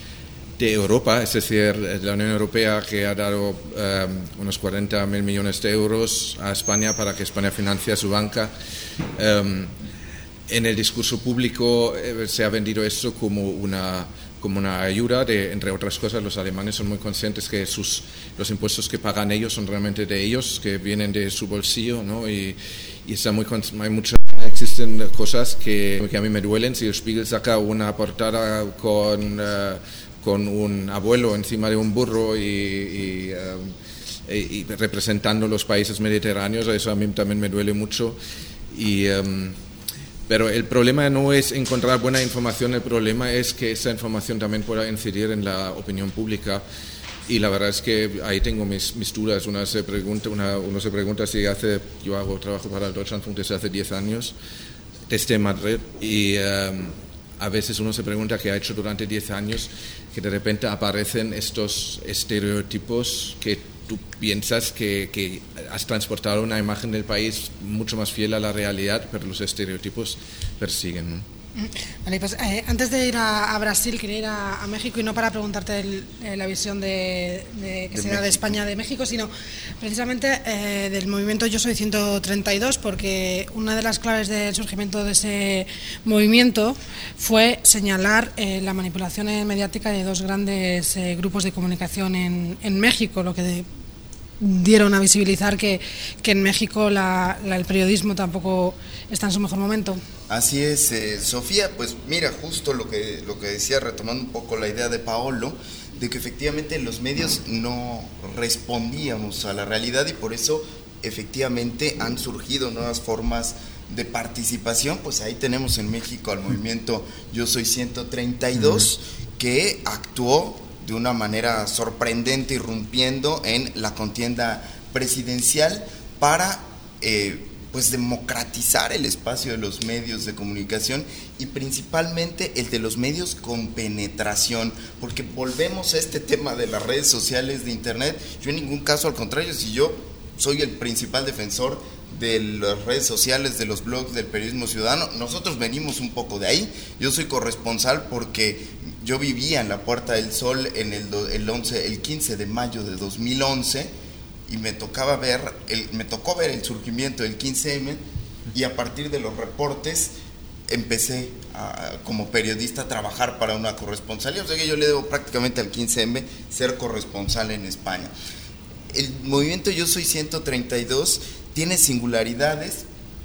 Speaker 4: de Europa, es decir, de la Unión Europea, que ha dado eh, unos cuarenta mil millones de euros a España para que España financie su banca. Eh, en el discurso público eh, se ha vendido esto como una... como una ayuda, de, entre otras cosas. Los alemanes son muy conscientes que sus, los impuestos que pagan ellos son realmente de ellos, que vienen de su bolsillo, ¿no? Y, y está muy, hay mucha existen cosas que, que a mí me duelen. Si el Spiegel saca una portada con, uh, con un abuelo encima de un burro y, y, um, y, y representando los países mediterráneos, eso a mí también me duele mucho. Y, um, pero el problema no es encontrar buena información, el problema es que esa información también pueda incidir en la opinión pública. Y la verdad es que ahí tengo mis, mis dudas. Una se pregunta, una, uno se pregunta si hace, yo hago trabajo para el Deutschlandfunk desde hace diez años, desde Madrid, y um, a veces uno se pregunta qué ha hecho durante diez años, que de repente aparecen estos estereotipos que tú piensas que, que has transportado una imagen del país mucho más fiel a la realidad, pero los estereotipos persiguen, ¿no?
Speaker 1: Vale, pues eh, antes de ir a, a Brasil, quería ir a, a México, y no para preguntarte el, eh, la visión de, de que
Speaker 3: de
Speaker 1: sea México. De España, de México, sino precisamente eh, del movimiento Yo Soy ciento treinta y dos, porque una de las claves del surgimiento de ese movimiento fue señalar eh, la manipulación mediática de dos grandes eh, grupos de comunicación en, en México, lo que de, dieron a visibilizar que, que en México la, la, el periodismo tampoco está en su mejor momento.
Speaker 3: Así es, eh, Sofía, pues mira, justo lo que, lo que decía, retomando un poco la idea de Paolo, de que efectivamente los medios no respondíamos a la realidad, y por eso efectivamente han surgido nuevas formas de participación. Pues ahí tenemos en México al movimiento Yo Soy ciento treinta y dos, uh-huh. que actuó de una manera sorprendente, irrumpiendo en la contienda presidencial para eh, pues democratizar el espacio de los medios de comunicación, y principalmente el de los medios con penetración, porque volvemos a este tema de las redes sociales, de internet. Yo en ningún caso, al contrario, si yo soy el principal defensor de las redes sociales, de los blogs, del periodismo ciudadano, nosotros venimos un poco de ahí. Yo soy corresponsal porque yo vivía en la Puerta del Sol en el, el, once, el quince de mayo de dos mil once, y me tocaba ver el, me tocó ver el surgimiento del quince eme, y a partir de los reportes empecé a, como periodista a trabajar para una corresponsalía. O sea que yo le debo prácticamente al quince eme ser corresponsal en España. El movimiento Yo Soy ciento treinta y dos tiene singularidades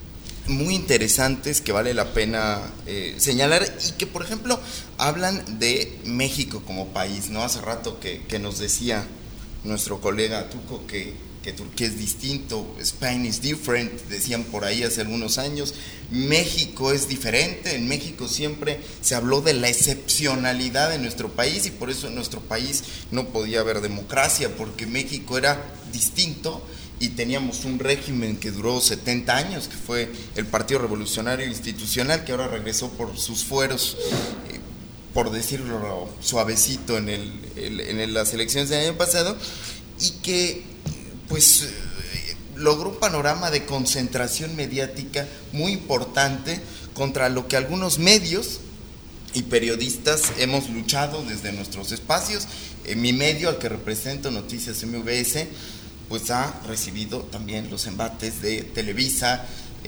Speaker 3: muy interesantes que vale la pena eh, señalar, y que, por ejemplo, hablan de México como país, ¿no? Hace rato que, que nos decía nuestro colega Tuco que, que Turquía es distinto, Spain is different, decían por ahí hace algunos años. México es diferente. En México siempre se habló de la excepcionalidad de nuestro país, y por eso en nuestro país no podía haber democracia, porque México era distinto y teníamos un régimen que duró setenta años, que fue el Partido Revolucionario Institucional, que ahora regresó por sus fueros, eh, por decirlo suavecito, en, el, el, en las elecciones del año pasado, y que pues eh, logró un panorama de concentración mediática muy importante contra lo que algunos medios y periodistas hemos luchado desde nuestros espacios. En mi medio, al que represento, Noticias M V S, pues ha recibido también los embates de Televisa,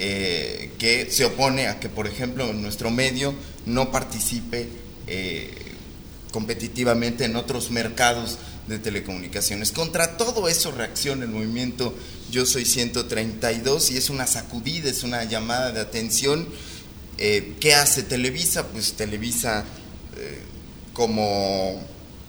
Speaker 3: eh, que se opone a que, por ejemplo, en nuestro medio no participe eh, competitivamente en otros mercados de telecomunicaciones. Contra todo eso reacciona el movimiento Yo Soy ciento treinta y dos, y es una sacudida, es una llamada de atención. Eh, ¿Qué hace Televisa? Pues Televisa, eh, como...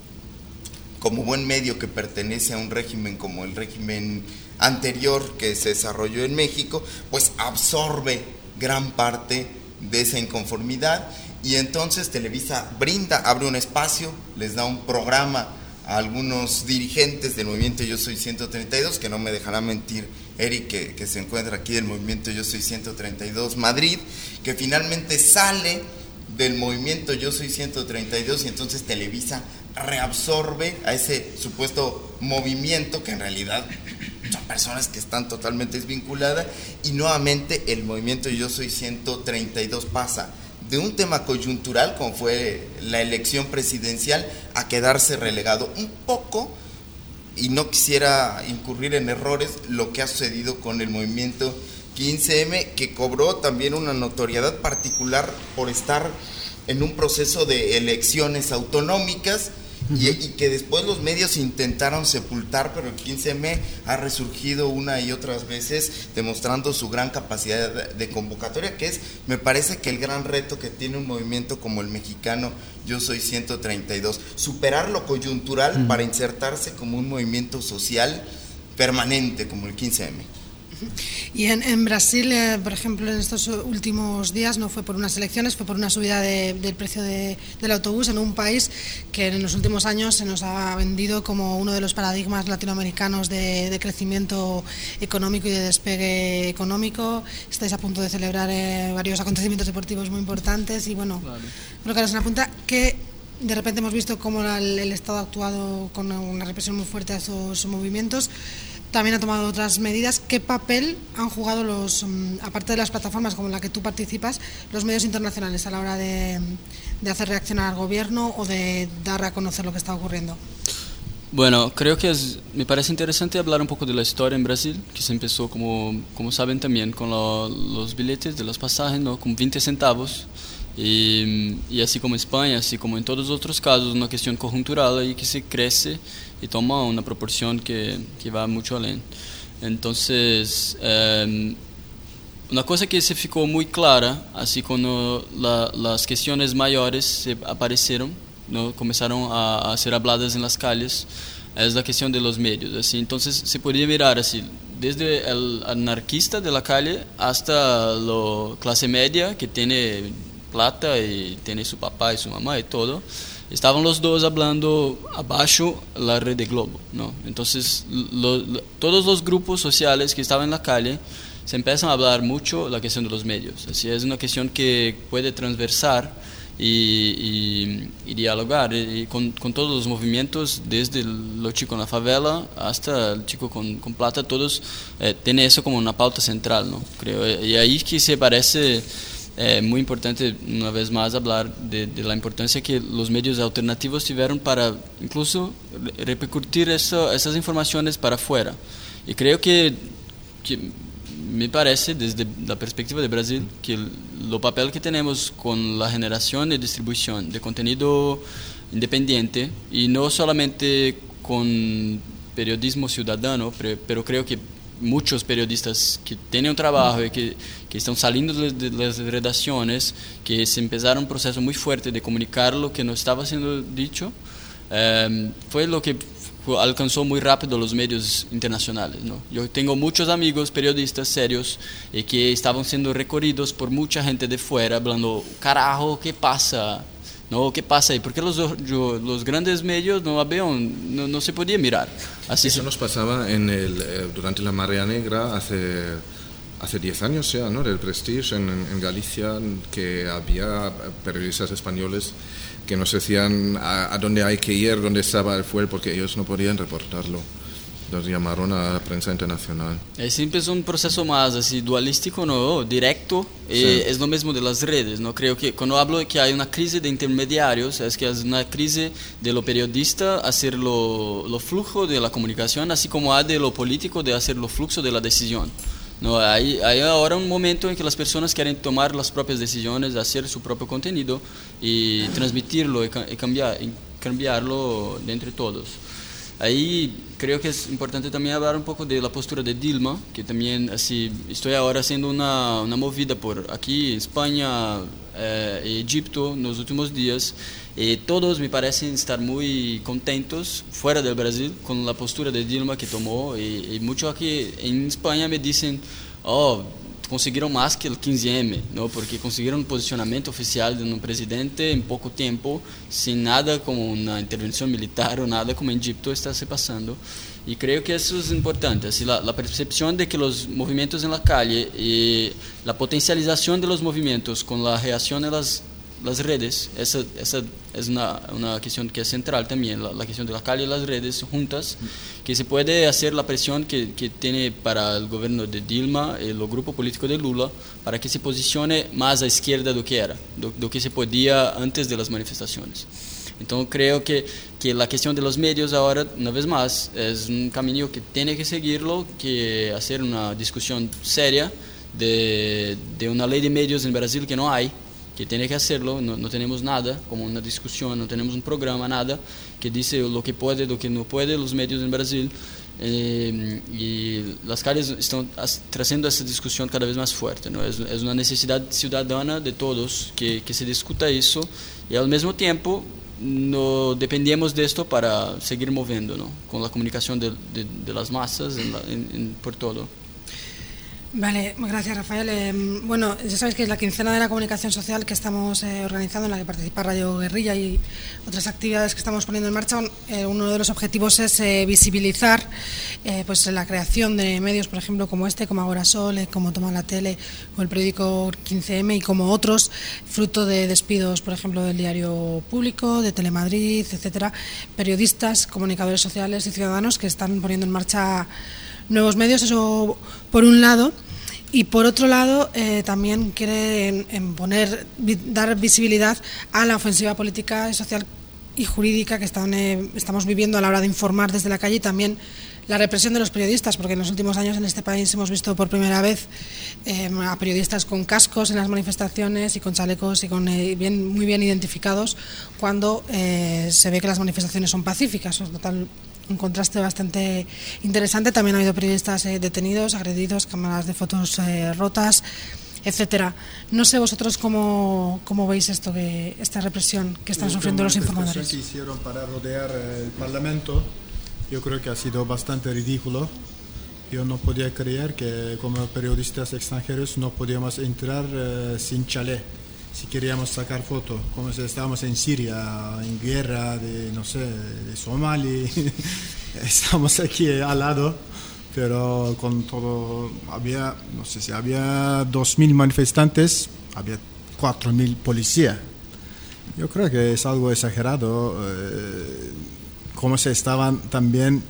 Speaker 3: como buen medio que pertenece a un régimen como el régimen anterior que se desarrolló en México, pues absorbe gran parte de esa inconformidad, y entonces Televisa brinda, abre un espacio, les da un programa a algunos dirigentes del movimiento Yo Soy ciento treinta y dos, que no me dejará mentir Eric, que, que se encuentra aquí del movimiento Yo Soy ciento treinta y dos Madrid, que finalmente sale del movimiento Yo Soy ciento treinta y dos, y entonces Televisa reabsorbe a ese supuesto movimiento, que en realidad son personas que están totalmente desvinculadas, y nuevamente el movimiento Yo Soy ciento treinta y dos pasa de un tema coyuntural como fue la elección presidencial a quedarse relegado un poco, y no quisiera incurrir en errores, lo que ha sucedido con el movimiento quince eme, que cobró también una notoriedad particular por estar en un proceso de elecciones autonómicas, y, y que después los medios intentaron sepultar, pero el quince eme ha resurgido una y otras veces demostrando su gran capacidad de, de convocatoria, que es, me parece que el gran reto que tiene un movimiento como el mexicano Yo Soy ciento treinta y dos, superar lo coyuntural mm. para insertarse como un movimiento social permanente como el quince eme.
Speaker 1: Y en, en Brasil, eh, por ejemplo, en estos últimos días no fue por unas elecciones, fue por una subida de, del precio de, del autobús en un país que en los últimos años se nos ha vendido como uno de los paradigmas latinoamericanos de, de crecimiento económico y de despegue económico. Estáis a punto de celebrar eh, varios acontecimientos deportivos muy importantes y bueno, claro. Creo que ahora es una punta que de repente hemos visto cómo el, el Estado ha actuado con una represión muy fuerte a esos movimientos. También ha tomado otras medidas. ¿Qué papel han jugado los, aparte de las plataformas como en la que tú participas, los medios internacionales a la hora de, de hacer reaccionar al gobierno o de dar a conocer lo que está ocurriendo?
Speaker 6: Bueno, creo que es, me parece interesante hablar un poco de la historia en Brasil, que se empezó, como, como saben también, con lo, los billetes de los pasajes, ¿no? Con veinte centavos. Y, y así como en España, así como en todos los otros casos, una cuestión conjuntural ahí que se crece y toma una proporción que, que va mucho além. Entonces, eh, una cosa que se ficou muy clara, así cuando la, las cuestiones mayores se aparecieron, ¿no? Comenzaron a, a ser habladas en las calles, es la cuestión de los medios. Así, entonces se podía mirar así, desde el anarquista de la calle hasta la clase media que tiene plata y tiene su papá y su mamá y todo, estaban los dos hablando abajo la red de Globo, ¿no? Entonces lo, lo, todos los grupos sociales que estaban en la calle se empiezan a hablar mucho la cuestión de los medios. Así es una cuestión que puede transversar y, y, y dialogar y con, con todos los movimientos, desde los chicos en la favela hasta el chico con, con plata, todos eh, tienen eso como una pauta central, ¿no? Creo. Y ahí que se parece é muito importante, uma vez mais, falar de, de la importância que os medios alternativos tiveram para, incluso, repercutir essa, essas informações para fora. E creio que, que me parece, desde a perspectiva do Brasil, que o papel que temos com a generação e distribuição de conteúdo independente, e não somente com periodismo ciudadano, pero creio que muchos periodistas que tienen un trabajo y que, que están saliendo de, de las redacciones, que se empezaron un proceso muy fuerte de comunicar lo que no estaba siendo dicho, eh, fue lo que alcanzó muy rápido los medios internacionales, ¿no? Yo tengo muchos amigos periodistas serios y que estaban siendo recorridos por mucha gente de fuera, hablando, carajo, ¿qué pasa? No, ¿qué pasa ahí? Porque los, yo, los grandes medios no habían, no, no se podía mirar. Así
Speaker 4: Eso
Speaker 6: se...
Speaker 4: nos pasaba en el, eh, durante la Marea Negra hace hace diez años ya, ¿no? Del Prestige en, en Galicia, que había periodistas españoles que nos decían a, a dónde hay que ir, dónde estaba el fuel, porque ellos no podían reportarlo. Nos llamaron a la prensa internacional.
Speaker 6: Ahí sí empezó un proceso más así dualístico, ¿no? Directo, sí. Y es lo mismo de las redes, ¿no? Creo que cuando hablo de que hay una crisis de intermediarios, es que es una crisis de lo periodista hacer lo, lo flujo de la comunicación, así como hay de lo político de hacer lo flujo de la decisión. No, hay, hay ahora un momento en que las personas quieren tomar las propias decisiones, hacer su propio contenido y transmitirlo y, y, cambiar, y cambiarlo de entre todos. Ahí creo que es importante también hablar un poco de la postura de Dilma, que también así estoy ahora haciendo una, una movida por aquí, España eh, y Egipto en los últimos días. Y todos me parecen estar muy contentos fuera del Brasil con la postura de Dilma que tomó. Y, y muchos aquí en España me dicen, oh, conseguiram mais que o quinze eme, não? Porque conseguiram um posicionamento oficial de um presidente em pouco tempo, sem nada como uma intervenção militar ou nada como em Egipto está se passando. E creio que isso é importante, assim, a, a percepção de que os movimentos na calle e a potencialização de los movimentos com a reação nas las redes, esa, esa es una, una cuestión que es central también, la, la cuestión de la calle y las redes juntas, que se puede hacer la presión que, que tiene para el gobierno de Dilma y el grupo político de Lula para que se posicione más a izquierda do que era, do, do que se podía antes de las manifestaciones. Entonces creo que, que la cuestión de los medios ahora, una vez más, es un camino que tiene que seguirlo, que hacer una discusión seria de, de una ley de medios en Brasil que no hay, que tiene que hacerlo, no, no tenemos nada, como una discusión, no tenemos un programa, nada, que dice lo que puede, lo que no puede los medios en Brasil. Eh, y las calles están trayendo esa discusión cada vez más fuerte, ¿no? Es, es una necesidad ciudadana de todos que, que se discuta eso y al mismo tiempo no dependemos de esto para seguir moviendo, ¿no? Con la comunicación de, de, de las masas en la, en, en, por todo.
Speaker 1: Vale, gracias Rafael. Eh, bueno, ya sabéis que es la quincena de la comunicación social que estamos eh, organizando, en la que participa Radio Guerrilla y otras actividades que estamos poniendo en marcha. Eh, uno de los objetivos es eh, visibilizar eh, pues la creación de medios, por ejemplo, como este, como Agora Sol, eh, como Toma la Tele, o el periódico quince eme y como otros, fruto de despidos, por ejemplo, del Diario Público, de Telemadrid, etcétera, periodistas, comunicadores sociales y ciudadanos que están poniendo en marcha nuevos medios, eso por un lado, y por otro lado eh, también quiere en, en poner, vi, dar visibilidad a la ofensiva política, social y jurídica que están, eh, estamos viviendo a la hora de informar desde la calle, y también la represión de los periodistas, porque en los últimos años en este país hemos visto por primera vez eh, a periodistas con cascos en las manifestaciones y con chalecos y con eh, bien, muy bien identificados cuando eh, se ve que las manifestaciones son pacíficas. Es total un contraste bastante interesante. También ha habido periodistas eh, detenidos, agredidos, cámaras de fotos eh, rotas, etcétera. No sé vosotros cómo, cómo veis esto, que esta represión que están sufriendo los informadores.
Speaker 5: La que hicieron para rodear el Parlamento, yo creo que ha sido bastante ridículo. Yo no podía creer que como periodistas extranjeros no podíamos entrar eh, sin chalet. Si queríamos sacar fotos, como si estábamos en Siria, en guerra, de, no sé, de Somalia, estamos aquí al lado, pero con todo, había, no sé si había dos mil manifestantes, había cuatro mil policías. Yo creo que es algo exagerado, eh, cómo se estaban también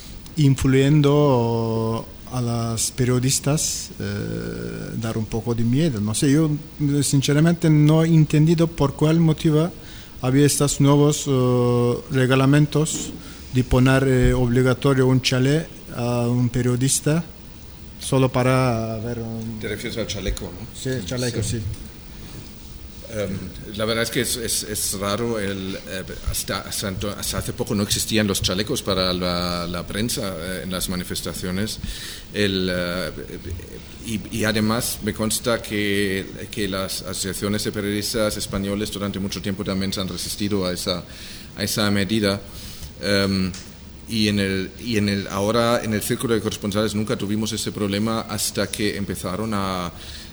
Speaker 5: influyendo a las periodistas, eh, dar un poco de miedo. No sé, yo sinceramente no he entendido por cuál motivo había estos nuevos uh, reglamentos de poner eh, obligatorio un chalet a un periodista solo para ver un...
Speaker 4: Te refieres al chaleco, ¿no?
Speaker 5: Sí, chaleco, sí. sí.
Speaker 4: Um, la verdad es que es, es, es raro, el, eh, hasta, hasta, hasta hace poco no existían los chalecos para la, la prensa eh, en las manifestaciones, el, eh, y, y además me consta que, que las asociaciones de periodistas españoles durante mucho tiempo también se han resistido a esa, a esa medida. Um, y en el y en el ahora en el círculo de corresponsales nunca tuvimos ese problema hasta que empezaron a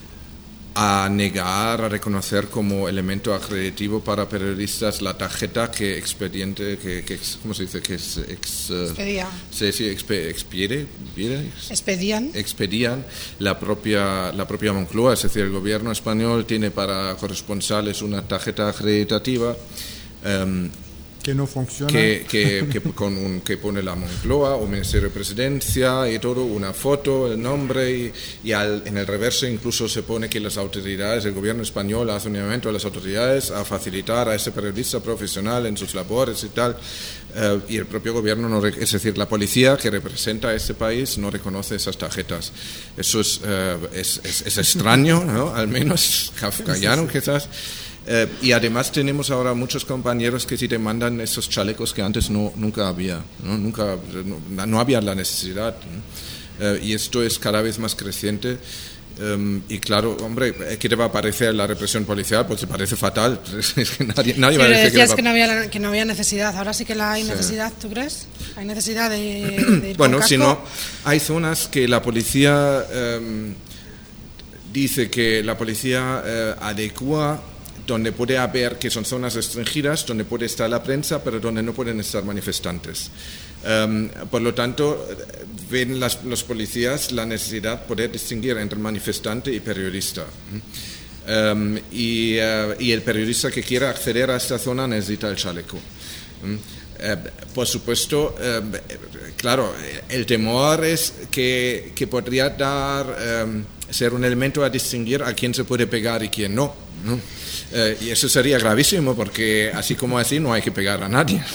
Speaker 4: a negar, a reconocer como elemento acreditivo para periodistas la tarjeta que expediente, que, que ¿cómo se dice? Que es ex,
Speaker 1: expedía.
Speaker 4: Sí, sí, expe, expide, ex,
Speaker 1: expedían.
Speaker 4: Expedían la propia, la propia Moncloa, es decir, el gobierno español tiene para corresponsales una tarjeta acreditativa um,
Speaker 5: que no funciona,
Speaker 4: que, que, que, con un, que pone la Moncloa o Ministerio de Presidencia y todo, una foto, el nombre, y, y al, en el reverso incluso se pone que las autoridades, el gobierno español hace un llamamiento a las autoridades a facilitar a ese periodista profesional en sus labores y tal, uh, y el propio gobierno, no, es decir, la policía que representa a este país no reconoce esas tarjetas. Eso es, uh, es, es, es extraño, ¿no? Al menos kafkaiano quizás. Eh, y además tenemos ahora muchos compañeros que sí te mandan esos chalecos que antes no, nunca había, ¿no? Nunca, no, no había la necesidad, ¿no? Eh, y esto es cada vez más creciente. Um, y claro, hombre, ¿qué te va a parecer la represión policial? Pues te parece fatal. Es que nadie, nadie va a decir
Speaker 1: decías
Speaker 4: que,
Speaker 1: que, no había, que no había necesidad. Ahora sí que la hay necesidad, sí. ¿Tú crees? ¿Hay necesidad de, de ir
Speaker 4: bueno,
Speaker 1: con
Speaker 4: si
Speaker 1: casco?
Speaker 4: no, hay zonas que la policía um, dice que la policía uh, adecua donde puede haber, que son zonas restringidas, donde puede estar la prensa, pero donde no pueden estar manifestantes. Um, por lo tanto, ven las, los policías la necesidad de poder distinguir entre manifestante y periodista. Um, y, uh, y el periodista que quiera acceder a esta zona necesita el chaleco. Um, Uh, por supuesto, uh, claro, el temor es que, que podría dar, um, ser un elemento a distinguir a quién se puede pegar y quién no, ¿no? Uh, y eso sería gravísimo porque así como así no hay que pegar a nadie.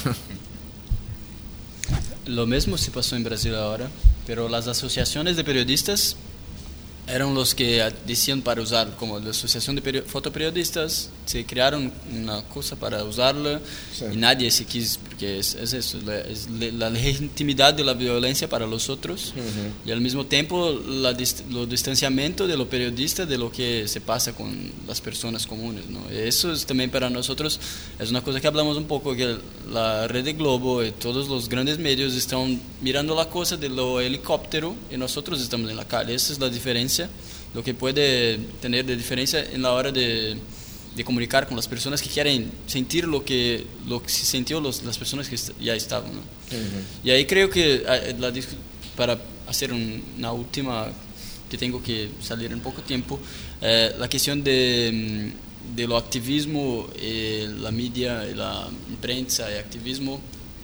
Speaker 6: Lo mismo se pasó en Brasil ahora, pero las asociaciones de periodistas eran los que decían para usar, como la Asociación de Peri- Fotoperiodistas, se crearon una cosa para usarla sí. y nadie se quiso, porque es, es eso, la, es la legitimidad de la violencia para los otros uh-huh. y al mismo tiempo la dist- lo distanciamiento de los periodistas de lo que se pasa con las personas comunes, ¿no? Eso es también para nosotros, es una cosa que hablamos un poco, que la Red de Globo y todos los grandes medios están mirando la cosa de lo helicóptero y nosotros estamos en la calle. Esa es la diferencia, lo que puede tener de diferencia en la hora de, de comunicar con las personas que quieren sentir lo que, lo que se sintió los, las personas que est- ya estaban, ¿no? Uh-huh. Y ahí creo que la, para hacer un, una última, que tengo que salir en poco tiempo, eh, la cuestión de, de lo activismo, eh, la media, la prensa y activismo,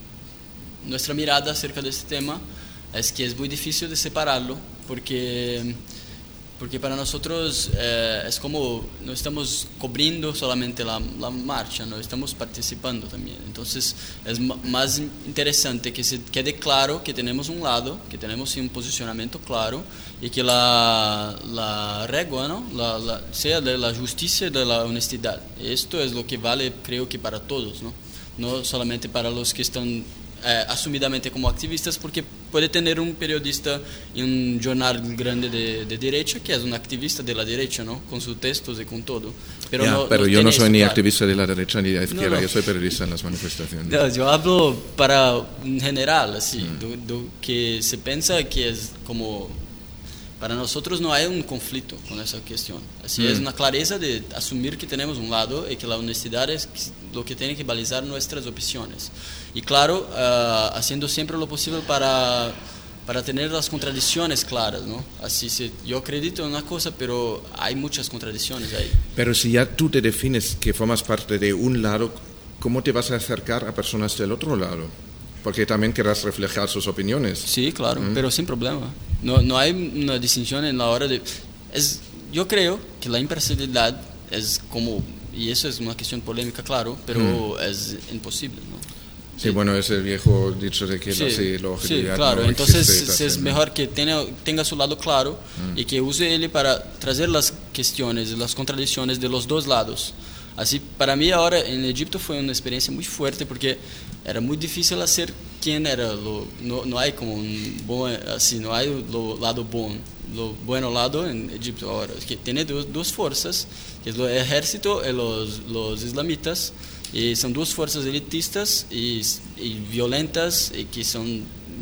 Speaker 6: nuestra mirada acerca de este tema es que es muy difícil de separarlo, porque, porque para nosotros eh, es como no estamos cubriendo solamente la, la marcha, no estamos participando también. Entonces es m- más interesante que se quede claro que tenemos un lado, que tenemos un posicionamiento claro y que la, la regla, ¿no? la, la, sea de la justicia y de la honestidad. Esto es lo que vale, creo que para todos, no, no solamente para los que están Eh, asumidamente como activistas, porque puede tener un periodista en un jornal grande de, de derecha que es un activista de la derecha, ¿no? Con sus textos y con todo. Pero,
Speaker 4: ya,
Speaker 6: no,
Speaker 4: pero
Speaker 6: no
Speaker 4: yo no soy ni
Speaker 6: claro.
Speaker 4: activista de la derecha ni de la izquierda,
Speaker 6: no, no.
Speaker 4: yo soy periodista en las manifestaciones.
Speaker 6: No, yo hablo para en general, así, mm. do, do, que se piensa que es como... Para nosotros no hay un conflicto con esa cuestión. Así mm. es una clareza de asumir que tenemos un lado y que la honestidad es lo que tiene que balizar nuestras opciones. Y claro, uh, haciendo siempre lo posible para, para tener las contradicciones claras, ¿no? Así se, yo acredito en una cosa, pero hay muchas contradicciones ahí.
Speaker 4: Pero si ya tú te defines que formas parte de un lado, ¿cómo te vas a acercar a personas del otro lado? Porque también querrás reflejar sus opiniones.
Speaker 6: Sí, claro, mm. pero sin problema. No, no hay una distinción en la hora de... Es, yo creo que la imparcialidad es como... Y eso es una cuestión polémica, claro, pero mm. es imposible, ¿no?
Speaker 4: Sí, bueno, es el viejo dicho de que
Speaker 6: sí,
Speaker 4: la, sí, la objetividad
Speaker 6: sí, claro.
Speaker 4: no
Speaker 6: Entonces
Speaker 4: existe,
Speaker 6: es mejor que tenga, tenga su lado claro mm. y que use él para traer las cuestiones, las contradicciones de los dos lados. Así, para mí ahora en Egipto fue una experiencia muy fuerte porque era muy difícil hacer quién era lo, no, no hay como un buen, así, no hay lo lado bueno, lo bueno lado en Egipto ahora, que tiene dos, dos fuerzas, que es el ejército y los, los islamitas, y son dos fuerzas elitistas y, y violentas y que son,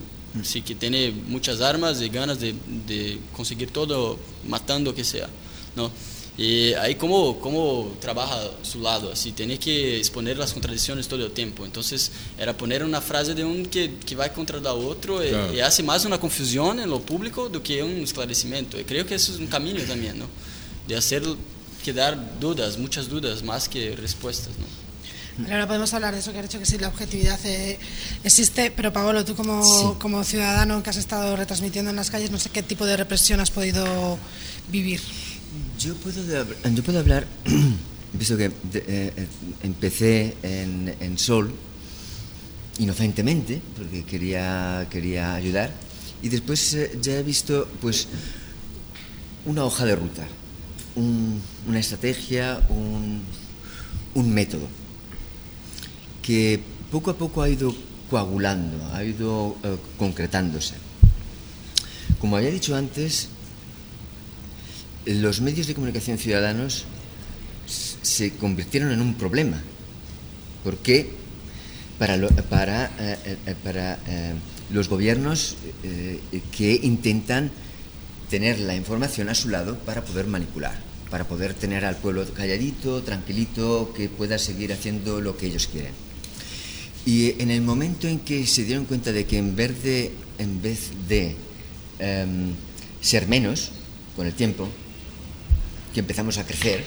Speaker 6: sí, que tiene muchas armas y ganas de, de conseguir todo matando que sea, ¿no? Y ahí cómo, cómo trabaja su lado, así tiene que exponer las contradicciones todo el tiempo. Entonces era poner una frase de un que, que va contra la otro claro. y, y hace más una confusión en lo público do que un esclarecimiento. Y creo que eso es un camino también, ¿no? De hacer quedar dudas, muchas dudas, más que respuestas, ¿no?
Speaker 1: Ahora podemos hablar de eso que has dicho, que sí, la objetividad eh, existe, pero Paolo, tú como, sí. como ciudadano que has estado retransmitiendo en las calles, no sé qué tipo de represión has podido vivir.
Speaker 2: Yo puedo, yo puedo hablar, visto que de, eh, empecé en, en Sol, inocentemente, porque quería, quería ayudar, y después eh, ya he visto pues una hoja de ruta, un, una estrategia, un, un método, que poco a poco ha ido coagulando, ha ido eh, concretándose. Como había dicho antes, los medios de comunicación ciudadanos se convirtieron en un problema. ¿Por qué? Para, lo, para, eh, eh, para eh, los gobiernos eh, que intentan tener la información a su lado para poder manipular, para poder tener al pueblo calladito, tranquilito, que pueda seguir haciendo lo que ellos quieren. Y en el momento en que se dieron cuenta de que en vez de, en vez de eh, ser menos con el tiempo, que empezamos a crecer,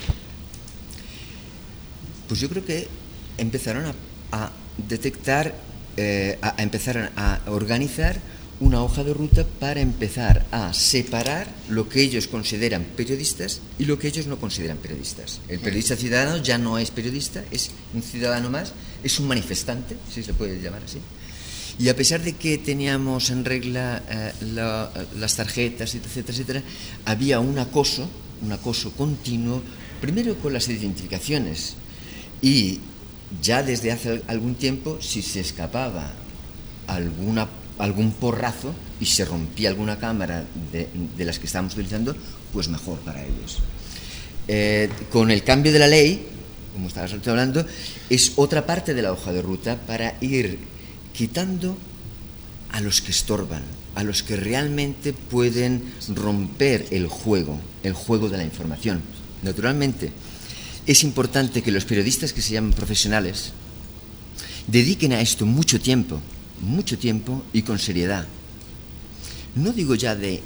Speaker 2: pues yo creo que empezaron a, a detectar, eh, a, a empezar a organizar una hoja de ruta para empezar a separar lo que ellos consideran periodistas y lo que ellos no consideran periodistas. El periodista ciudadano ya no es periodista, es un ciudadano más, es un manifestante, si se puede llamar así. Y a pesar de que teníamos en regla eh, la, las tarjetas, etcétera, etcétera, había un acoso, un acoso continuo, primero con las identificaciones, y ya desde hace algún tiempo, si se escapaba alguna, algún porrazo y se rompía alguna cámara de, de las que estábamos utilizando, pues mejor para ellos. Eh, con el cambio de la ley, como estabas hablando, es otra parte de la hoja de ruta para ir quitando a los que estorban, a los que realmente pueden romper el juego, el juego de la información. Naturalmente, es importante que los periodistas que se llaman profesionales dediquen a esto mucho tiempo, mucho tiempo y con seriedad. No digo ya de,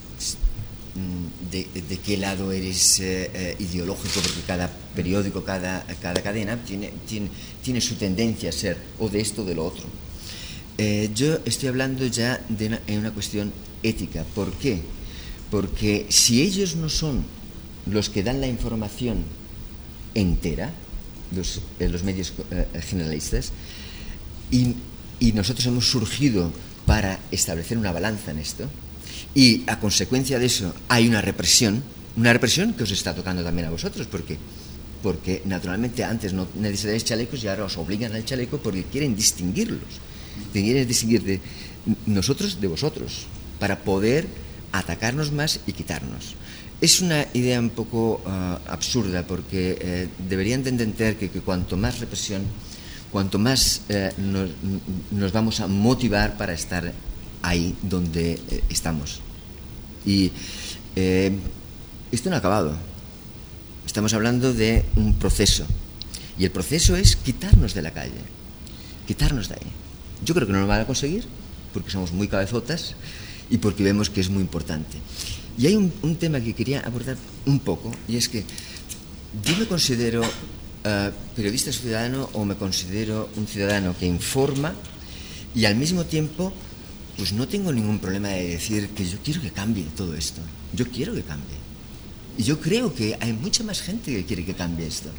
Speaker 2: de, de qué lado eres eh, eh, ideológico, porque cada periódico, cada, cada cadena tiene, tiene, tiene su tendencia a ser o de esto o de lo otro. Eh, yo estoy hablando ya de una, en una cuestión ética. ¿Por qué? Porque si ellos no son los que dan la información entera, los, eh, los medios eh, generalistas, y, y nosotros hemos surgido para establecer una balanza en esto, y a consecuencia de eso hay una represión, una represión que os está tocando también a vosotros, porque porque naturalmente antes no necesitáis chalecos y ahora os obligan al chaleco porque quieren distinguirlos, quieren distinguir de nosotros de vosotros, para poder atacarnos más y quitarnos. Es una idea un poco uh, absurda, porque eh, deberían de entender que, que cuanto más represión, cuanto más eh, nos, nos vamos a motivar para estar ahí donde eh, estamos. Y eh, esto no ha acabado. Estamos hablando de un proceso. Y el proceso es quitarnos de la calle, quitarnos de ahí. Yo creo que no lo van a conseguir, porque somos muy cabezotas y porque vemos que es muy importante. Y hay un, un tema que quería abordar un poco, y es que yo me considero uh, periodista ciudadano, o me considero un ciudadano que informa, y al mismo tiempo pues no tengo ningún problema de decir que yo quiero que cambie todo esto. Yo quiero que cambie. Y yo creo que hay mucha más gente que quiere que cambie esto.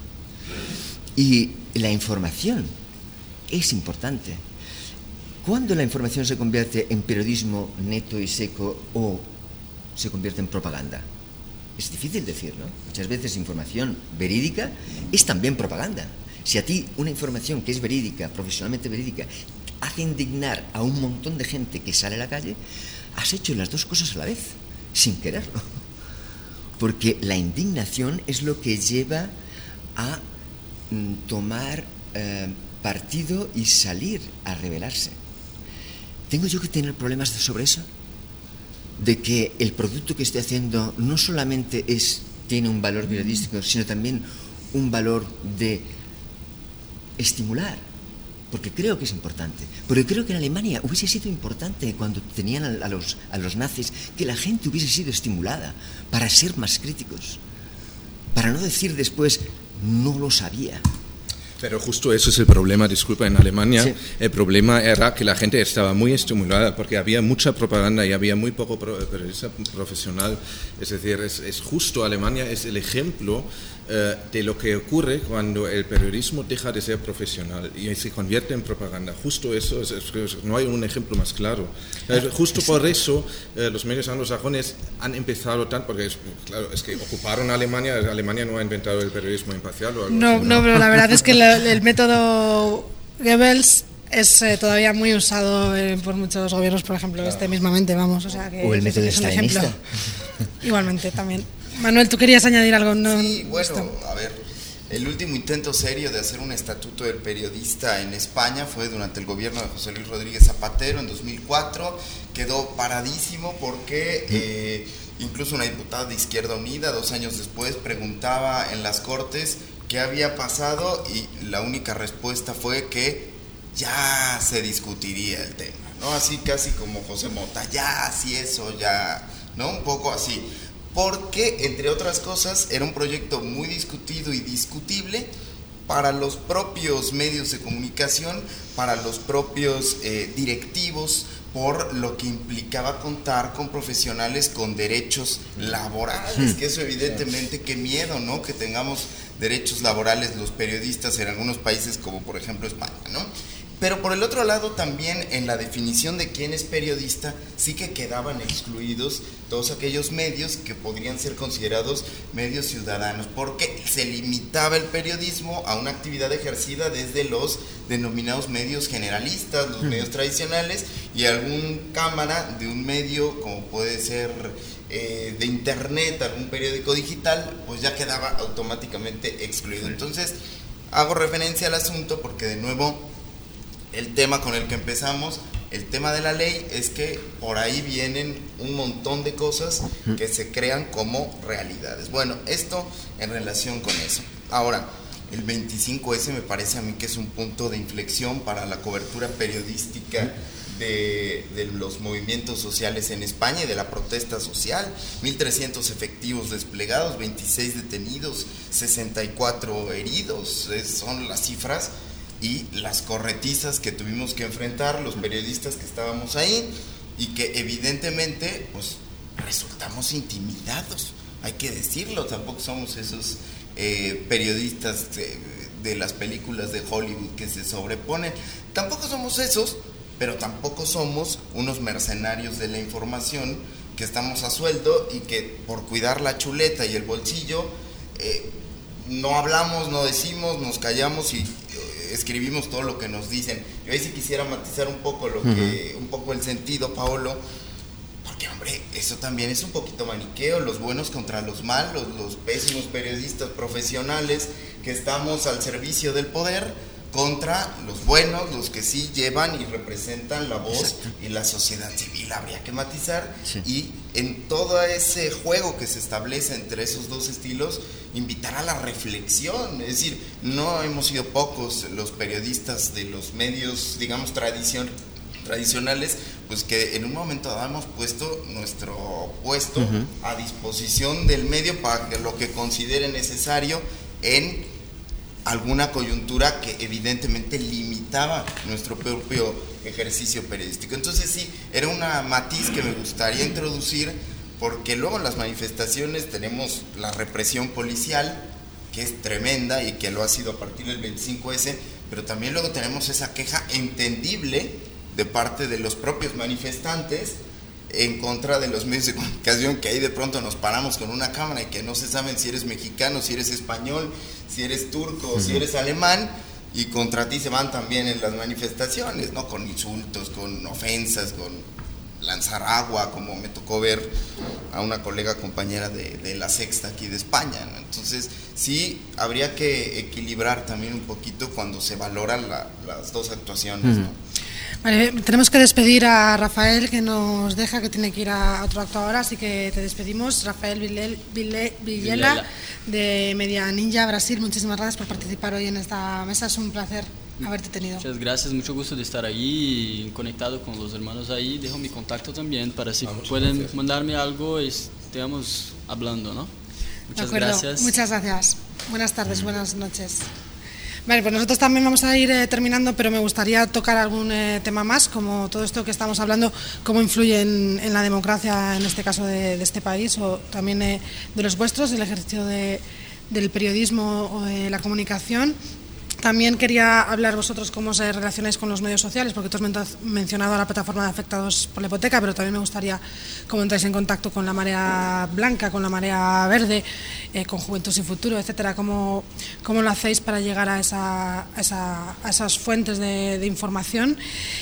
Speaker 2: Y la información es importante. ¿Cuándo la información se convierte en periodismo neto y seco o se convierte en propaganda? Es difícil decir, ¿no? Muchas veces información verídica es también propaganda. Si a ti una información que es verídica, profesionalmente verídica, hace indignar a un montón de gente que sale a la calle, has hecho las dos cosas a la vez, sin quererlo. Porque la indignación es lo que lleva a mm, tomar eh, partido y salir a rebelarse. ¿Tengo yo que tener problemas sobre eso? De que el producto que estoy haciendo no solamente es, tiene un valor periodístico, sino también un valor de estimular, porque creo que es importante. Porque creo que en Alemania hubiese sido importante, cuando tenían a, a, los, a los nazis, que la gente hubiese sido estimulada para ser más críticos, para no decir después, no lo sabía.
Speaker 4: Pero justo eso es el problema, disculpa, en Alemania. Sí. El problema era que la gente estaba muy estimulada porque había mucha propaganda y había muy poco periodista profesional. Es decir, es, es justo, Alemania es el ejemplo eh, de lo que ocurre cuando el periodismo deja de ser profesional y se convierte en propaganda. Justo eso, es, es, no hay un ejemplo más claro. Eh, justo por eso eh, los medios anglosajones han empezado tanto, porque es, claro, es que ocuparon Alemania, Alemania no ha inventado el periodismo imparcial o algo
Speaker 1: no,
Speaker 4: así, ¿no?
Speaker 1: No, pero la verdad es que la el método Goebbels es eh, todavía muy usado eh, por muchos gobiernos, por ejemplo, este mismamente, vamos, o sea que
Speaker 2: o el método
Speaker 1: es un ejemplo.
Speaker 2: stalinista.
Speaker 1: Igualmente también. Manuel, ¿tú querías añadir algo? No,
Speaker 3: sí, bueno,
Speaker 1: esto.
Speaker 3: a ver, el último intento serio de hacer un estatuto del periodista en España fue durante el gobierno de José Luis Rodríguez Zapatero en dos mil cuatro, quedó paradísimo porque eh, incluso una diputada de Izquierda Unida, dos años después, preguntaba en las Cortes qué había pasado y la única respuesta fue que ya se discutiría el tema, ¿no? Así casi como José Mota, ya, así eso, ya, ¿no? Un poco así. Porque, entre otras cosas, era un proyecto muy discutido y discutible para los propios medios de comunicación, para los propios eh, directivos, por lo que implicaba contar con profesionales con derechos laborales, que eso evidentemente, qué miedo, ¿no? Que tengamos derechos laborales los periodistas en algunos países como por ejemplo España, ¿no? pero por el otro lado también en la definición de quién es periodista sí que quedaban excluidos todos aquellos medios que podrían ser considerados medios ciudadanos, porque se limitaba el periodismo a una actividad ejercida desde los denominados medios generalistas, los medios tradicionales, y algún cámara de un medio como puede ser eh, de internet, algún periódico digital, pues ya quedaba automáticamente excluido. Entonces hago referencia al asunto porque de nuevo el tema con el que empezamos, el tema de la ley, es que por ahí vienen un montón de cosas que se crean como realidades. Bueno, esto en relación con eso. Ahora, el veinticinco ese me parece a mí que es un punto de inflexión para la cobertura periodística de, de los movimientos sociales en España y de la protesta social. mil trescientos efectivos desplegados, veintiséis detenidos, sesenta y cuatro heridos, es, son las cifras y las corretizas que tuvimos que enfrentar los periodistas que estábamos ahí, y que evidentemente pues resultamos intimidados, hay que decirlo. Tampoco somos esos eh, periodistas de, de las películas de Hollywood que se sobreponen, tampoco somos esos, pero tampoco somos unos mercenarios de la información que estamos a sueldo y que por cuidar la chuleta y el bolsillo eh, no hablamos, no decimos, nos callamos y eh, escribimos todo lo que nos dicen. Yo ahí sí quisiera matizar un poco lo que, uh-huh. un poco el sentido, Paolo, porque hombre, eso también es un poquito maniqueo, los buenos contra los malos, los pésimos periodistas profesionales que estamos al servicio del poder, contra los buenos, los que sí llevan y representan la voz. Exacto. Y la sociedad civil, habría que matizar, sí. Y en todo ese juego que se establece entre esos dos estilos, invitar a la reflexión. Es decir, no hemos sido pocos los periodistas de los medios, digamos, tradicion, tradicionales, pues que en un momento dado hemos puesto nuestro puesto uh-huh. a disposición del medio para que lo que considere necesario en alguna coyuntura que evidentemente limitaba nuestro propio ejercicio periodístico. Entonces sí, era una matiz que me gustaría introducir, porque luego en las manifestaciones tenemos la represión policial, que es tremenda y que lo ha sido a partir del veinticinco ese, pero también luego tenemos esa queja entendible de parte de los propios manifestantes en contra de los medios de comunicación, que ahí de pronto nos paramos con una cámara y que no se saben si eres mexicano, si eres español, si eres turco, uh-huh. si eres alemán, y contra ti se van también en las manifestaciones, ¿no? Con insultos, con ofensas, con lanzar agua, como me tocó ver a una colega compañera de, de La Sexta aquí de España, ¿no? Entonces sí habría que equilibrar también un poquito cuando se valoran la, las dos actuaciones, uh-huh. ¿no?
Speaker 1: Vale, tenemos que despedir a Rafael, que nos deja, que tiene que ir a otro acto ahora, así que te despedimos. Rafael Villela, Villela, Villela de Media Ninja Brasil, muchísimas gracias por participar hoy en esta mesa, es un placer haberte tenido.
Speaker 6: Muchas gracias, mucho gusto de estar ahí conectado con los hermanos ahí. Dejo mi contacto también para si ah, pueden gracias. mandarme algo y estemos hablando, ¿no? Muchas gracias.
Speaker 1: Muchas gracias. Buenas tardes, buenas noches. Vale, pues nosotros también vamos a ir eh, terminando, pero me gustaría tocar algún eh, tema más, como todo esto que estamos hablando, cómo influye en, en la democracia, en este caso de, de este país, o también eh, de los vuestros, el ejercicio de, del periodismo o de la comunicación. También quería hablar vosotros cómo os relacionáis con los medios sociales, porque tú has mencionado a la plataforma de afectados por la hipoteca, pero también me gustaría cómo entráis en contacto con la Marea Blanca, con la Marea Verde, eh, con Juventud Sin Futuro, etcétera. ¿Cómo, cómo lo hacéis para llegar a, esa, a, esa, a esas fuentes de, de información?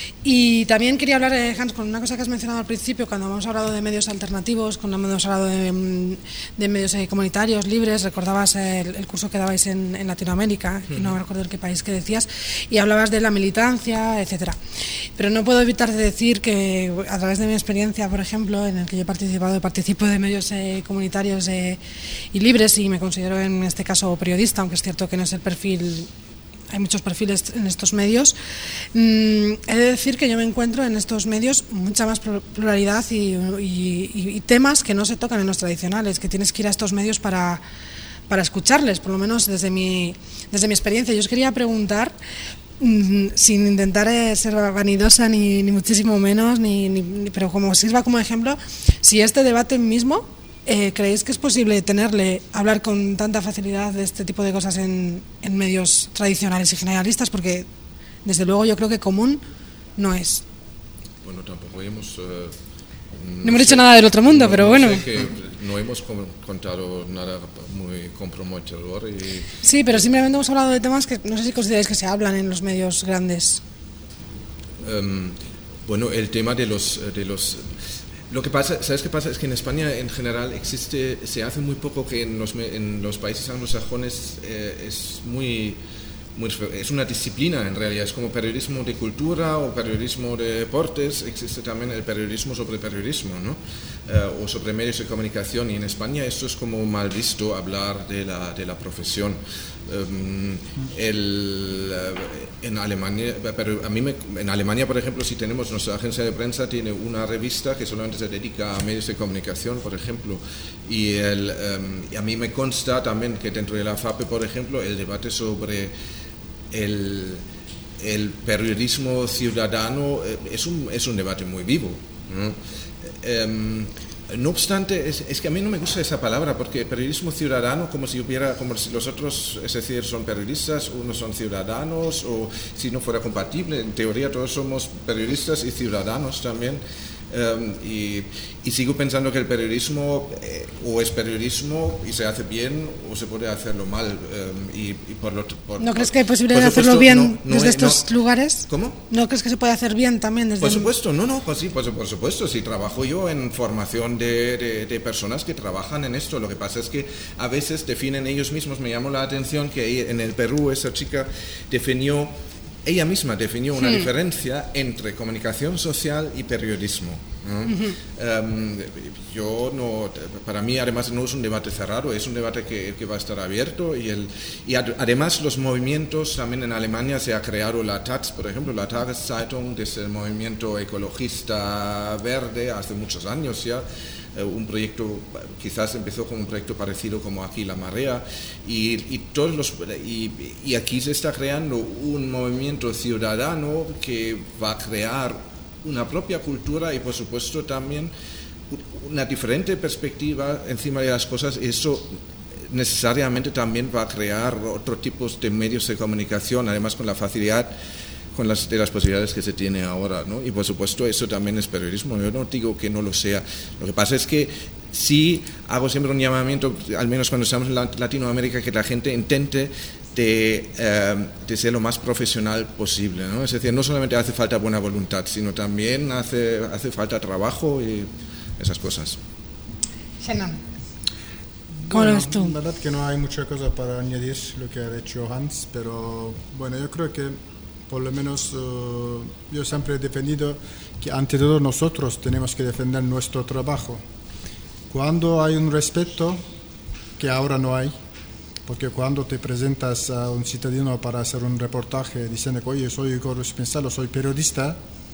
Speaker 1: Y también quería hablar, eh, Hans, con una cosa que has mencionado al principio, cuando hemos hablado de medios alternativos, cuando hemos hablado de, de medios eh, comunitarios, libres. Recordabas el, el curso que dabais en, en Latinoamérica, uh-huh. y no me recuerdo qué país que decías, y hablabas de la militancia, etcétera. Pero no puedo evitar de decir que a través de mi experiencia, por ejemplo, en el que yo he participado y participo de medios eh, comunitarios eh, y libres, y me considero en este caso periodista, aunque es cierto que no es el perfil, hay muchos perfiles en estos medios, mm, he de decir que yo me encuentro en estos medios mucha más pluralidad y, y, y temas que no se tocan en los tradicionales, que tienes que ir a estos medios para para escucharles, por lo menos desde mi, desde mi experiencia. Yo os quería preguntar, mmm, sin intentar eh, ser vanidosa ni, ni muchísimo menos, ni, ni, pero como sirva como ejemplo, si este debate mismo, eh, ¿creéis que es posible tenerle, hablar con tanta facilidad de este tipo de cosas en, en medios tradicionales y generalistas? Porque desde luego yo creo que común no es.
Speaker 4: Bueno, tampoco hemos... Uh,
Speaker 1: no, no hemos sé, dicho nada del otro mundo,
Speaker 4: no,
Speaker 1: pero
Speaker 4: no
Speaker 1: bueno.
Speaker 4: Sé que no hemos contado nada muy comprometedor. Y...
Speaker 1: Sí, pero simplemente hemos hablado de temas que no sé si consideráis que se hablan en los medios grandes.
Speaker 4: Um, bueno, el tema de los... De los Lo que pasa, ¿sabes qué pasa? Es que en España en general existe, se hace muy poco que en los, en los países anglosajones eh, es muy, muy, es una disciplina en realidad, es como periodismo de cultura o periodismo de deportes, existe también el periodismo sobre periodismo, ¿no? Eh, o sobre medios de comunicación, y en España esto es como mal visto, hablar de la, de la profesión. Um, el, en Alemania, pero a mí me, en Alemania, por ejemplo, si tenemos nuestra agencia de prensa, tiene una revista que solamente se dedica a medios de comunicación, por ejemplo, y, el, um, y a mí me consta también que dentro de la FAPE, por ejemplo, el debate sobre el, el periodismo ciudadano eh, es, un, es un debate muy vivo, ¿no? Um, No obstante, es, es que a mí no me gusta esa palabra, porque periodismo ciudadano, como si hubiera, como si los otros, es decir, son periodistas, unos son ciudadanos, o si no fuera compatible, en teoría todos somos periodistas y ciudadanos también. Um, y, y sigo pensando que el periodismo eh, o es periodismo y se hace bien o se puede hacerlo mal. Um, y, y por lo, por,
Speaker 1: ¿No
Speaker 4: por,
Speaker 1: crees que hay posibilidad de hacerlo bien no, no desde es, estos
Speaker 4: no,
Speaker 1: lugares?
Speaker 4: ¿Cómo?
Speaker 1: ¿No crees que se puede hacer bien también desde?
Speaker 4: Por supuesto, no, no, pues sí, pues, por supuesto. Sí, trabajo yo en formación de, de, de personas que trabajan en esto. Lo que pasa es que a veces definen ellos mismos. Me llamó la atención que en el Perú esa chica definió, ella misma definió una sí. diferencia entre comunicación social y periodismo, ¿no? Uh-huh. Um, yo no, para mí además no es un debate cerrado, es un debate que, que va a estar abierto, y, el, y ad, además los movimientos, también en Alemania se ha creado la Taz, por ejemplo, la Tageszeitung, desde el movimiento ecologista verde hace muchos años ya. Un proyecto, quizás empezó como un proyecto parecido como aquí La Marea, y, y, todos los, y, y aquí se está creando un movimiento ciudadano que va a crear una propia cultura y por supuesto también una diferente perspectiva encima de las cosas. Eso necesariamente también va a crear otros tipos de medios de comunicación, además con la facilidad con las, de las posibilidades que se tiene ahora, ¿no? Y por supuesto eso también es periodismo, yo no digo que no lo sea. Lo que pasa es que sí hago siempre un llamamiento, al menos cuando estamos en Latinoamérica, que la gente intente de, eh, de ser lo más profesional posible, ¿no? Es decir, no solamente hace falta buena voluntad, sino también hace, hace falta trabajo y esas cosas.
Speaker 1: Shannon, ¿cómo
Speaker 5: bueno,
Speaker 1: lo ves tú?
Speaker 5: La verdad que no hay mucha cosa para añadir lo que ha dicho Hans, pero bueno, yo creo que por lo menos uh, yo siempre he defendido que ante todo nosotros tenemos que defender nuestro trabajo. Cuando hay un respeto, que ahora no hay, porque cuando te presentas a un ciudadano para hacer un reportaje diciendo que oye, soy corresponsal o soy periodista,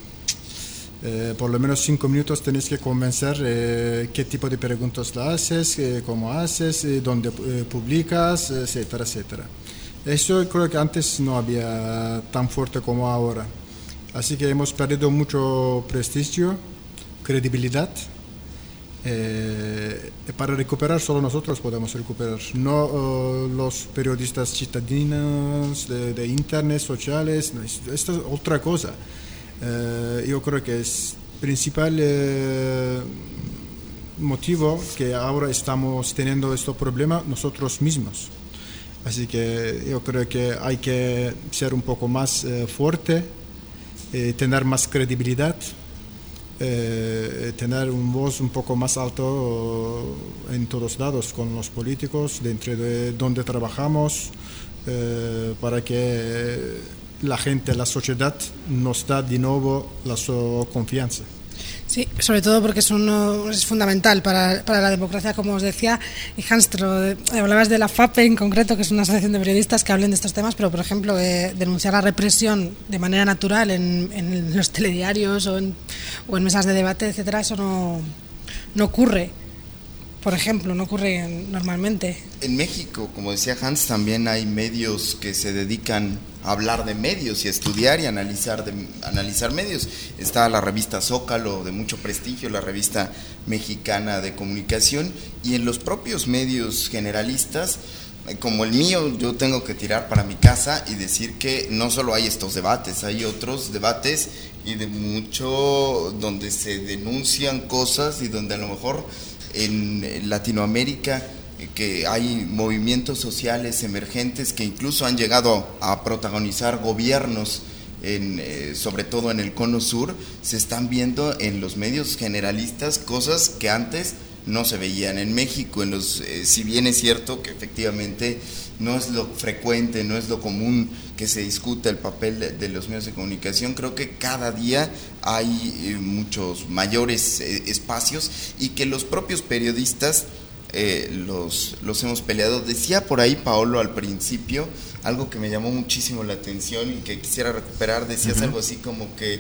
Speaker 5: eh, por lo menos cinco minutos tenés que convencer eh, qué tipo de preguntas le haces, eh, cómo haces, eh, dónde eh, publicas, etcétera, etcétera. Eso creo que antes no había tan fuerte como ahora. Así que hemos perdido mucho prestigio, credibilidad. Eh, para recuperar solo nosotros podemos recuperar, no uh, los periodistas citadinos de, de internet, sociales. No, esto es otra cosa. Eh, yo creo que es principal eh, motivo que ahora estamos teniendo este problema nosotros mismos. Así que yo creo que hay que ser un poco más eh, fuerte, eh, tener más credibilidad, eh, tener un voz un poco más alto en todos lados, con los políticos, dentro de donde trabajamos, eh, para que la gente, la sociedad nos da de nuevo la su confianza.
Speaker 1: Sí, sobre todo porque es, uno, es fundamental para, para la democracia, como os decía. Y Hans, te lo, hablabas de la FAPE en concreto, que es una asociación de periodistas que hablen de estos temas, pero por ejemplo, eh, denunciar la represión de manera natural en, en los telediarios o en, o en mesas de debate, etcétera, eso no, no ocurre. Por ejemplo, no ocurre normalmente.
Speaker 3: En México, como decía Hans, también hay medios que se dedican a hablar de medios y a estudiar y analizar, de, analizar medios. Está la revista Zócalo, de mucho prestigio, la revista mexicana de comunicación, y en los propios medios generalistas como el mío, yo tengo que tirar para mi casa y decir que no solo hay estos debates, hay otros debates y de mucho donde se denuncian cosas y donde a lo mejor en Latinoamérica que hay movimientos sociales emergentes que incluso han llegado a protagonizar gobiernos, en, eh, sobre todo en el cono sur, se están viendo en los medios generalistas cosas que antes no se veían en México. En los, eh, si bien es cierto que efectivamente no es lo frecuente, no es lo común que se discuta el papel de, de los medios de comunicación, creo que cada día hay eh, muchos mayores eh, espacios y que los propios periodistas eh, los, los hemos peleado. Decía por ahí Paolo al principio algo que me llamó muchísimo la atención y que quisiera recuperar. Decías uh-huh. algo así como que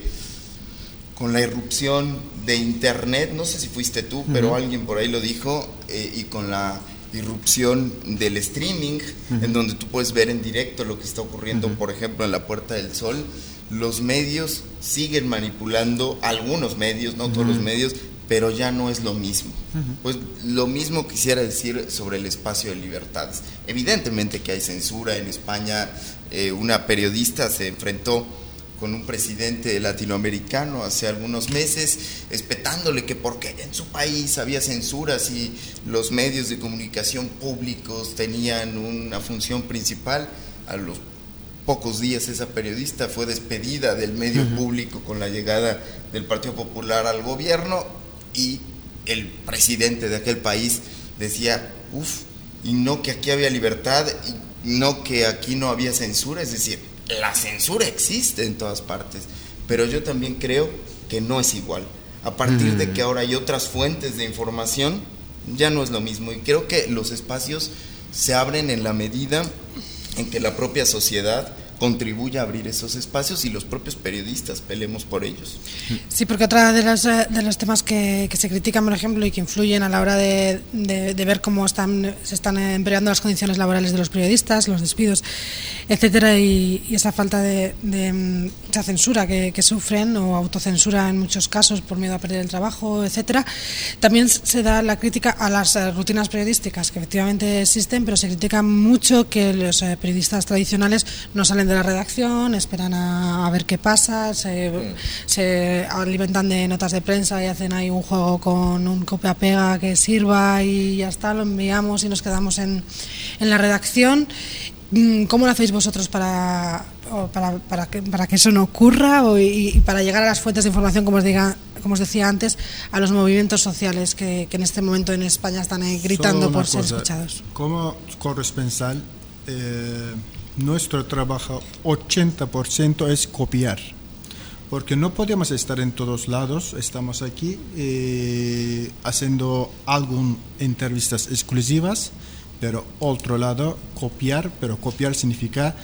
Speaker 3: con la irrupción de internet, no sé si fuiste tú, uh-huh. pero alguien por ahí lo dijo, eh, y con la irrupción del streaming, uh-huh. en donde tú puedes ver en directo lo que está ocurriendo, uh-huh. por ejemplo, en la Puerta del Sol, los medios siguen manipulando, algunos medios, no uh-huh. todos los medios, pero ya no es lo mismo. Uh-huh. Pues lo mismo quisiera decir sobre el espacio de libertades. Evidentemente que hay censura. En España eh, una periodista se enfrentó con un presidente latinoamericano hace algunos meses, espetándole que por qué en su país había censura si los medios de comunicación públicos tenían una función principal. A los pocos días esa periodista fue despedida del medio uh-huh. público con la llegada del Partido Popular al gobierno, y el presidente de aquel país decía, uff, y no que aquí había libertad, y no que aquí no había censura. Es decir, la censura existe en todas partes, pero yo también creo que no es igual. A partir mm. de que ahora hay otras fuentes de información, ya no es lo mismo, y creo que los espacios se abren en la medida en que la propia sociedad contribuye a abrir esos espacios y los propios periodistas peleemos por ellos.
Speaker 1: Sí, porque otra de los, de los temas que, que se critican, por ejemplo, y que influyen a la hora de, de, de ver cómo están, se están empeorando las condiciones laborales de los periodistas, los despidos, etcétera, y, y esa falta de, de esa censura que, que sufren, o autocensura en muchos casos por miedo a perder el trabajo, etcétera. También se da la crítica a las rutinas periodísticas, que efectivamente existen, pero se critica mucho que los periodistas tradicionales no salen de la redacción, esperan a, a ver qué pasa, se, mm. se alimentan de notas de prensa y hacen ahí un juego con un copia-pega que sirva y ya está, lo enviamos y nos quedamos en, en la redacción. ¿Cómo lo hacéis vosotros para, para, para, que, para que eso no ocurra, o, y, y para llegar a las fuentes de información, como os, diga, como os decía antes, a los movimientos sociales que, que en este momento en España están eh, gritando por ser escuchados?
Speaker 5: Como corresponsal, eh, nuestro trabajo ochenta por ciento es copiar, porque no podemos estar en todos lados. Estamos aquí eh, haciendo algunas entrevistas exclusivas, pero otro lado copiar, pero copiar significa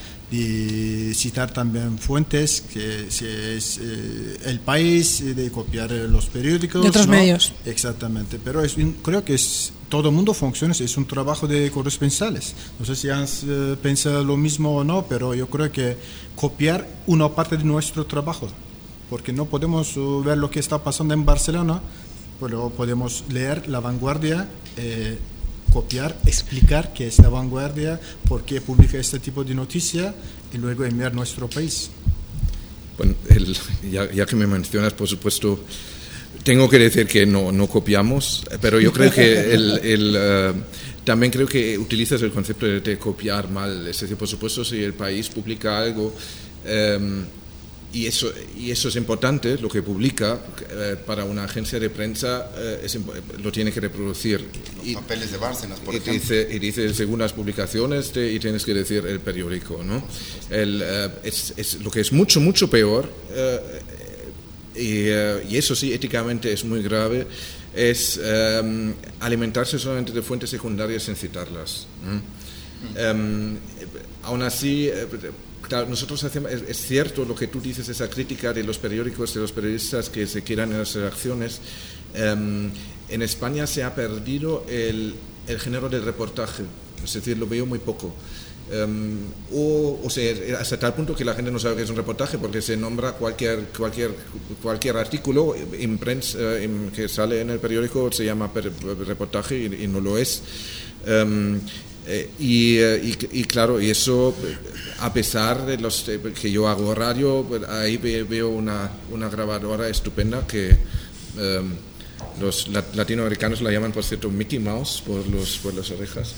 Speaker 5: de citar también fuentes, que si es eh, El País, de copiar los periódicos
Speaker 1: de otros
Speaker 5: ¿no?
Speaker 1: medios.
Speaker 5: Exactamente, pero es, creo que es, todo el mundo funciona, es un trabajo de corresponsales. No sé si Hans eh, piensa lo mismo o no, pero yo creo que copiar una parte de nuestro trabajo, porque no podemos uh, ver lo que está pasando en Barcelona, pero podemos leer La Vanguardia, eh, copiar, explicar qué es La Vanguardia, por qué publica este tipo de noticia, y luego enviar a nuestro país.
Speaker 4: Bueno, el, ya, ya que me mencionas, por supuesto, tengo que decir que no, no copiamos, pero yo creo que el, el, uh, también creo que utilizas el concepto de, de copiar mal. Es decir, por supuesto, si el país publica algo, um, y eso, y eso es importante, lo que publica, eh, para una agencia de prensa eh, es, lo tiene que reproducir.
Speaker 3: Los
Speaker 4: y,
Speaker 3: papeles de Bárcenas, por
Speaker 4: y
Speaker 3: ejemplo.
Speaker 4: Dice, y dice según las publicaciones, te, y tienes que decir el periódico, ¿no? El, eh, es, es, lo que es mucho, mucho peor, eh, y, eh, y eso sí, éticamente es muy grave, es eh, alimentarse solamente de fuentes secundarias sin citarlas. ¿Mm? Um, aún así, eh, claro, nosotros hacemos, es, es cierto lo que tú dices, esa crítica de los periódicos, de los periodistas que se quedan en las redacciones. Um, en España se ha perdido el, el género del reportaje, es decir, lo veo muy poco. Um, o, o sea, hasta tal punto que la gente no sabe qué es un reportaje, porque se nombra cualquier cualquier cualquier artículo en prensa, uh, en, que sale en el periódico, se llama per, reportaje y, y no lo es. Um, Eh, y, y, y claro, y eso, a pesar de los de, que yo hago radio, ahí veo una, una grabadora estupenda que um, los latinoamericanos la llaman, por cierto, Mickey Mouse por, los, por las orejas.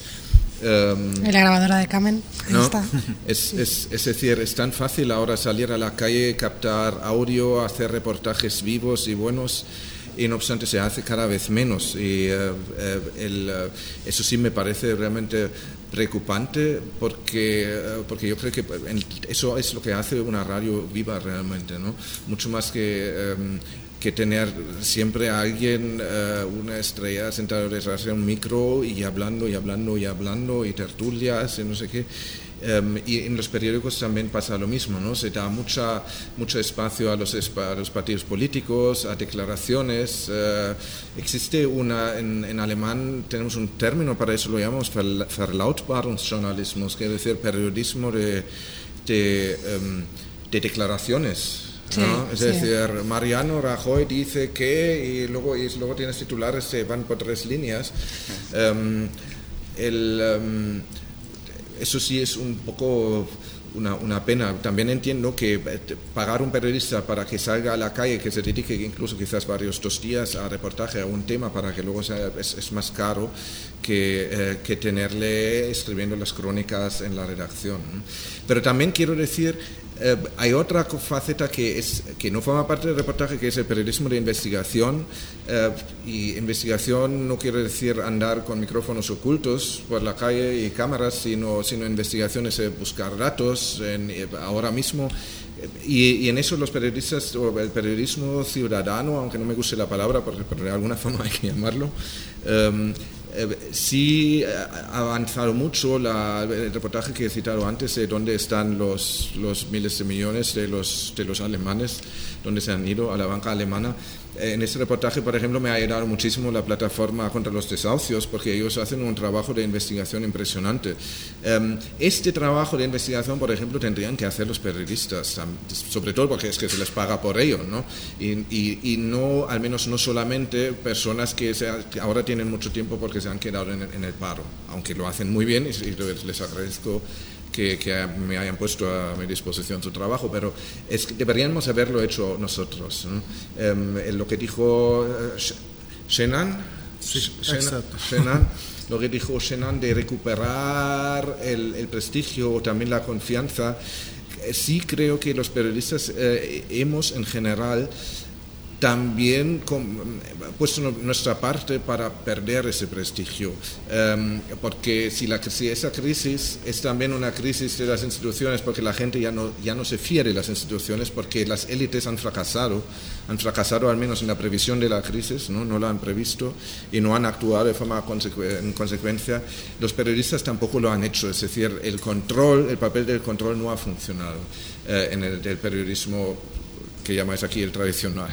Speaker 4: Um,
Speaker 1: la grabadora de Kamen, ahí
Speaker 4: ¿no?
Speaker 1: está.
Speaker 4: Es, es, es decir, es tan fácil ahora salir a la calle, captar audio, hacer reportajes vivos y buenos, y no obstante se hace cada vez menos. Y uh, uh, el, uh, eso sí me parece realmente preocupante, porque, uh, porque yo creo que eso es lo que hace una radio viva realmente, ¿no? Mucho más que... Um, que tener siempre a alguien, uh, una estrella sentada detrás de un micro y hablando y hablando y hablando y tertulias y no sé qué. Um, y en los periódicos también pasa lo mismo, ¿no? Se da mucha, mucho espacio a los, a los partidos políticos, a declaraciones. Uh, existe una, en, en alemán tenemos un término para eso, lo llamamos Verlautbarungsjournalismus, que es decir, periodismo de, de, um, de declaraciones.
Speaker 1: Sí,
Speaker 4: ¿no? Es
Speaker 1: sí.
Speaker 4: decir, Mariano Rajoy dice que, y luego, y luego tienes titulares que van por tres líneas. Um, el, um, eso sí es un poco una, una pena. También entiendo que pagar un periodista para que salga a la calle, que se dedique incluso quizás varios dos días a reportaje a un tema para que luego sea, es, es más caro que, eh, que tenerle escribiendo las crónicas en la redacción. Pero también quiero decir, Eh, hay otra faceta que, es, que no forma parte del reportaje, que es el periodismo de investigación. Eh, y investigación no quiere decir andar con micrófonos ocultos por la calle y cámaras, sino, sino investigación es buscar datos en, ahora mismo. Y, y en eso los periodistas, o el periodismo ciudadano, aunque no me guste la palabra, porque, porque de alguna forma hay que llamarlo, um, Eh, sí ha avanzado mucho la, el reportaje que he citado antes de dónde están los, los miles de millones de los, de los alemanes, dónde se han ido a la banca alemana. Eh, en este reportaje, por ejemplo, me ha ayudado muchísimo la plataforma contra los desahucios, porque ellos hacen un trabajo de investigación impresionante. Eh, este trabajo de investigación, por ejemplo, tendrían que hacer los periodistas, sobre todo porque es que se les paga por ello, ¿no? Y, y, y no, al menos no solamente personas que, se, que ahora tienen mucho tiempo porque se han quedado en el, en el paro, aunque lo hacen muy bien y, y les agradezco que, que me hayan puesto a mi disposición su trabajo, pero es que deberíamos haberlo hecho nosotros, ¿no? Eh, lo que dijo Shenan,
Speaker 5: sí,
Speaker 4: Shenan, Shenan, lo que dijo Shenan de recuperar el, el prestigio o también la confianza, sí creo que los periodistas eh, hemos en general también con, puesto nuestra parte para perder ese prestigio, um, porque si, la, si esa crisis es también una crisis de las instituciones, porque la gente ya no, ya no se fía de las instituciones, porque las élites han fracasado, han fracasado al menos en la previsión de la crisis, no, no la han previsto y no han actuado de forma consecu en consecuencia. Los periodistas tampoco lo han hecho, es decir, el control, el papel del control no ha funcionado eh, en el del periodismo que llamáis aquí el tradicional.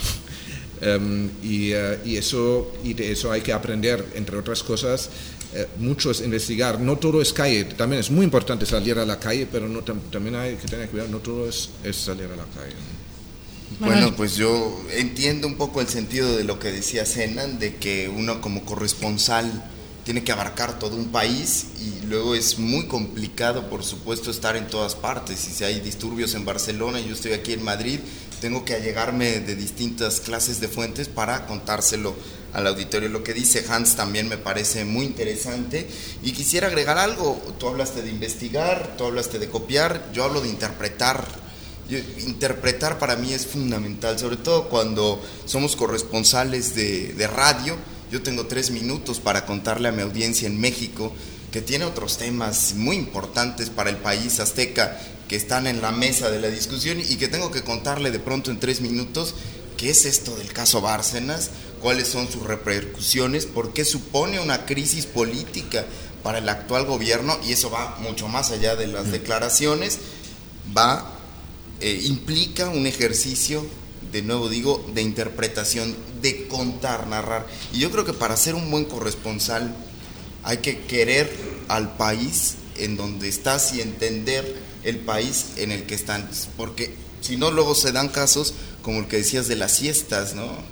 Speaker 4: Um, y, uh, y, eso, y de eso hay que aprender, entre otras cosas, eh, mucho es investigar. No todo es calle, también es muy importante salir a la calle, pero no, tam también hay que tener cuidado, no todo es, es salir a la calle.
Speaker 3: Bueno, pues yo entiendo un poco el sentido de lo que decía Shenan, de que uno como corresponsal tiene que abarcar todo un país y luego es muy complicado, por supuesto, estar en todas partes. Y si hay disturbios en Barcelona y yo estoy aquí en Madrid, tengo que allegarme de distintas clases de fuentes para contárselo al auditorio. Lo que dice Hans también me parece muy interesante y quisiera agregar algo. Tú hablaste de investigar, tú hablaste de copiar, yo hablo de interpretar. Yo, interpretar para mí es fundamental, sobre todo cuando somos corresponsales de, de radio. Yo tengo tres minutos para contarle a mi audiencia en México, que tiene otros temas muy importantes para el país azteca que están en la mesa de la discusión y que tengo que contarle de pronto en tres minutos qué es esto del caso Bárcenas, cuáles son sus repercusiones, por qué supone una crisis política para el actual gobierno, y eso va mucho más allá de las declaraciones, va, eh, implica un ejercicio, de nuevo digo, de interpretación, de contar, narrar. Y yo creo que para ser un buen corresponsal hay que querer al país en donde estás y entender el país en el que están, porque si no luego se dan casos como el que decías de las siestas, ¿no?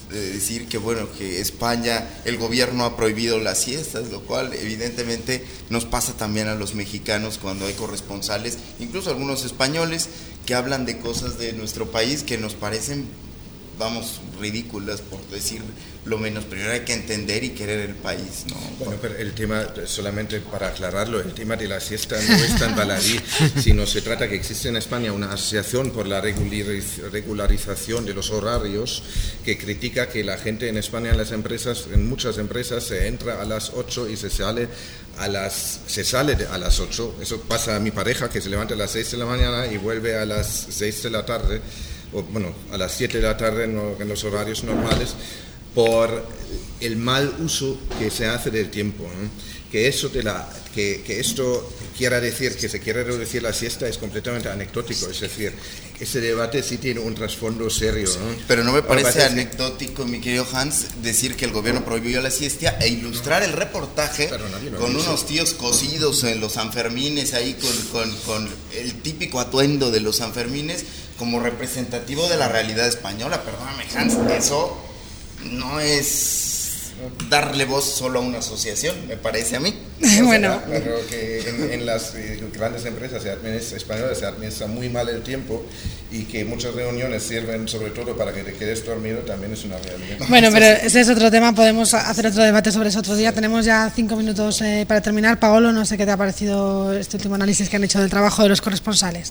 Speaker 3: de decir que bueno, que España, el gobierno ha prohibido las siestas, lo cual evidentemente nos pasa también a los mexicanos cuando hay corresponsales, incluso algunos españoles, que hablan de cosas de nuestro país que nos parecen, vamos, ridículas, por decir lo menos. Primero hay que entender y querer el país, ¿no?
Speaker 4: Bueno, pero el tema, solamente para aclararlo, el tema de la siesta no es tan baladí, sino se trata que existe en España una asociación por la regularización de los horarios que critica que la gente en España, en las empresas, en muchas empresas, se entra a las ocho y se sale a las se sale a las ocho. Eso pasa a mi pareja, que se levanta a las seis de la mañana y vuelve a las seis de la tarde, o bueno, a las siete de la tarde en, en los horarios normales, por el mal uso que se hace del tiempo, ¿no? Que, eso de la, que, que esto quiera decir que se quiere reducir la siesta es completamente anecdótico, es decir, ese debate sí tiene un trasfondo serio, ¿no?
Speaker 3: Pero no me parece anecdótico, mi querido Hans, decir que el gobierno prohibió la siesta e ilustrar el reportaje con unos tíos cosidos en los Sanfermines, ahí con, con, con el típico atuendo de los Sanfermines como representativo de la realidad española. Perdóname, Hans, eso no es darle voz solo a una asociación, me parece a mí.
Speaker 1: Bueno,
Speaker 4: pero que en, en las eh, grandes empresas españolas se administra muy mal el tiempo y que muchas reuniones sirven sobre todo para que te quedes dormido, también es una realidad.
Speaker 1: Bueno, pero ese es otro tema, podemos hacer otro debate sobre eso otro día. Tenemos ya cinco minutos eh, para terminar. Paolo, no sé qué te ha parecido este último análisis que han hecho del trabajo de los corresponsales.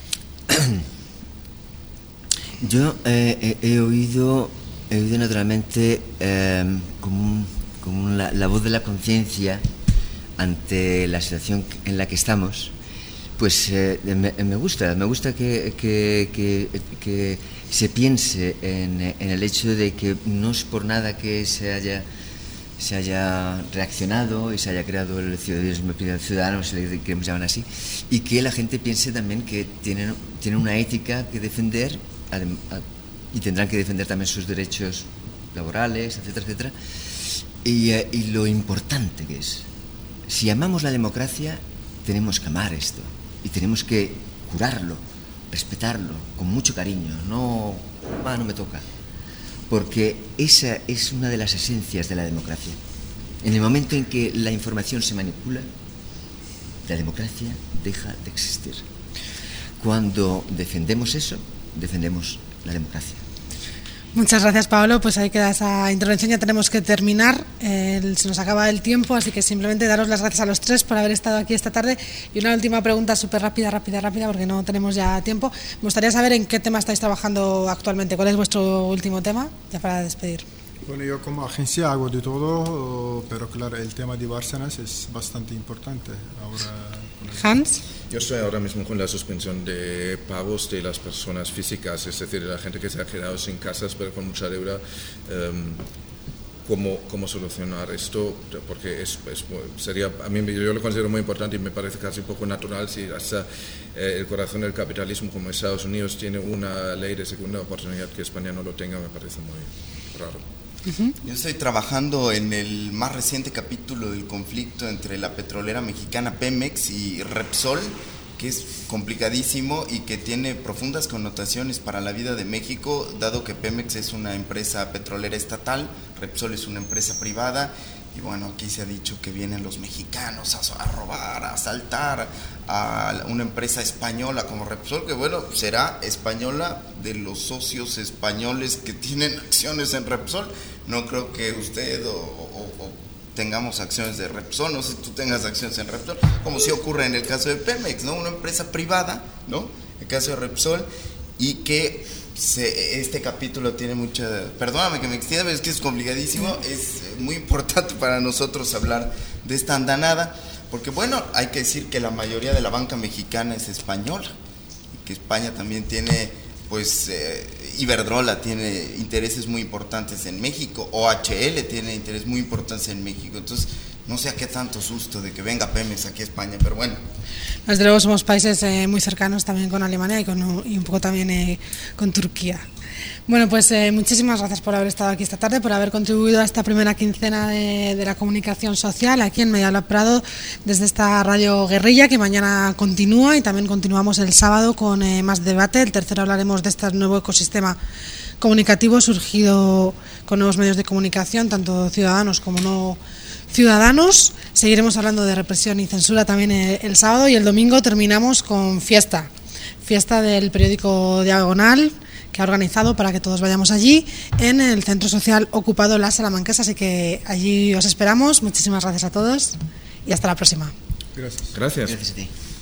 Speaker 2: Yo eh, he, he oído he oído naturalmente eh, como, un, como la, la voz de la conciencia ante la situación en la que estamos. Pues eh, me, me gusta, me gusta que, que, que, que se piense en, en el hecho de que no es por nada que se haya se haya reaccionado y se haya creado el ciudadanismo ciudadano, si le queremos llamar así, y que la gente piense también que tienen, tienen una ética que defender y tendrán que defender también sus derechos laborales, etcétera, etcétera, y, y lo importante que es. Si amamos la democracia, tenemos que amar esto y tenemos que curarlo, respetarlo con mucho cariño, no, ah, no me toca, porque esa es una de las esencias de la democracia. En el momento en que la información se manipula, la democracia deja de existir. Cuando defendemos eso, defendemos la democracia.
Speaker 1: Muchas gracias, Paolo. Pues ahí queda esa intervención. Ya tenemos que terminar. Eh, se nos acaba el tiempo, así que simplemente daros las gracias a los tres por haber estado aquí esta tarde. Y una última pregunta súper rápida, rápida, rápida, porque no tenemos ya tiempo. Me gustaría saber en qué tema estáis trabajando actualmente. ¿Cuál es vuestro último tema? Ya para despedir.
Speaker 5: Bueno, yo como agencia hago de todo, pero claro, el tema de Bárcenas es bastante importante. Ahora,
Speaker 1: Hans.
Speaker 4: Yo estoy ahora mismo con la suspensión de pagos de las personas físicas, es decir, de la gente que se ha quedado sin casas pero con mucha deuda. Um, ¿cómo, ¿Cómo solucionar esto? Porque es, es, sería, a mí yo lo considero muy importante y me parece casi un poco natural si hasta eh, el corazón del capitalismo como Estados Unidos tiene una ley de segunda oportunidad que España no lo tenga, me parece muy raro.
Speaker 3: Yo estoy trabajando en el más reciente capítulo del conflicto entre la petrolera mexicana Pemex y Repsol, que es complicadísimo y que tiene profundas connotaciones para la vida de México, dado que Pemex es una empresa petrolera estatal, Repsol es una empresa privada. Y bueno, aquí se ha dicho que vienen los mexicanos a, a robar, a asaltar a una empresa española como Repsol, que bueno, será española de los socios españoles que tienen acciones en Repsol. No creo que usted o, o, o tengamos acciones de Repsol, no sé si tú tengas acciones en Repsol, como si ocurre en el caso de Pemex, ¿no? Una empresa privada, ¿no? El caso de Repsol, y que Se, este capítulo tiene mucha... Perdóname que me extienda, pero es que es complicadísimo. Es muy importante para nosotros hablar de esta andanada, porque bueno, hay que decir que la mayoría de la banca mexicana es española, y que España también tiene, pues, eh, Iberdrola tiene intereses muy importantes en México, O H L tiene intereses muy importantes en México, entonces no sé a qué tanto susto de que venga Pemex aquí a España, pero bueno.
Speaker 1: Desde luego somos países eh, muy cercanos también con Alemania y, con, y un poco también eh, con Turquía. Bueno, pues eh, muchísimas gracias por haber estado aquí esta tarde, por haber contribuido a esta primera quincena de, de la comunicación social aquí en Medialab Prado, desde esta radio guerrilla que mañana continúa, y también continuamos el sábado con eh, más debate. El tercero hablaremos de este nuevo ecosistema comunicativo surgido con nuevos medios de comunicación, tanto ciudadanos como no ciudadanos. Seguiremos hablando de represión y censura también el sábado, y el domingo terminamos con fiesta, fiesta del periódico Diagonal, que ha organizado para que todos vayamos allí en el Centro Social Ocupado La Salamanquesa, así que allí os esperamos. Muchísimas gracias a todos y hasta la próxima.
Speaker 5: Gracias.
Speaker 4: Gracias.
Speaker 2: Gracias a ti.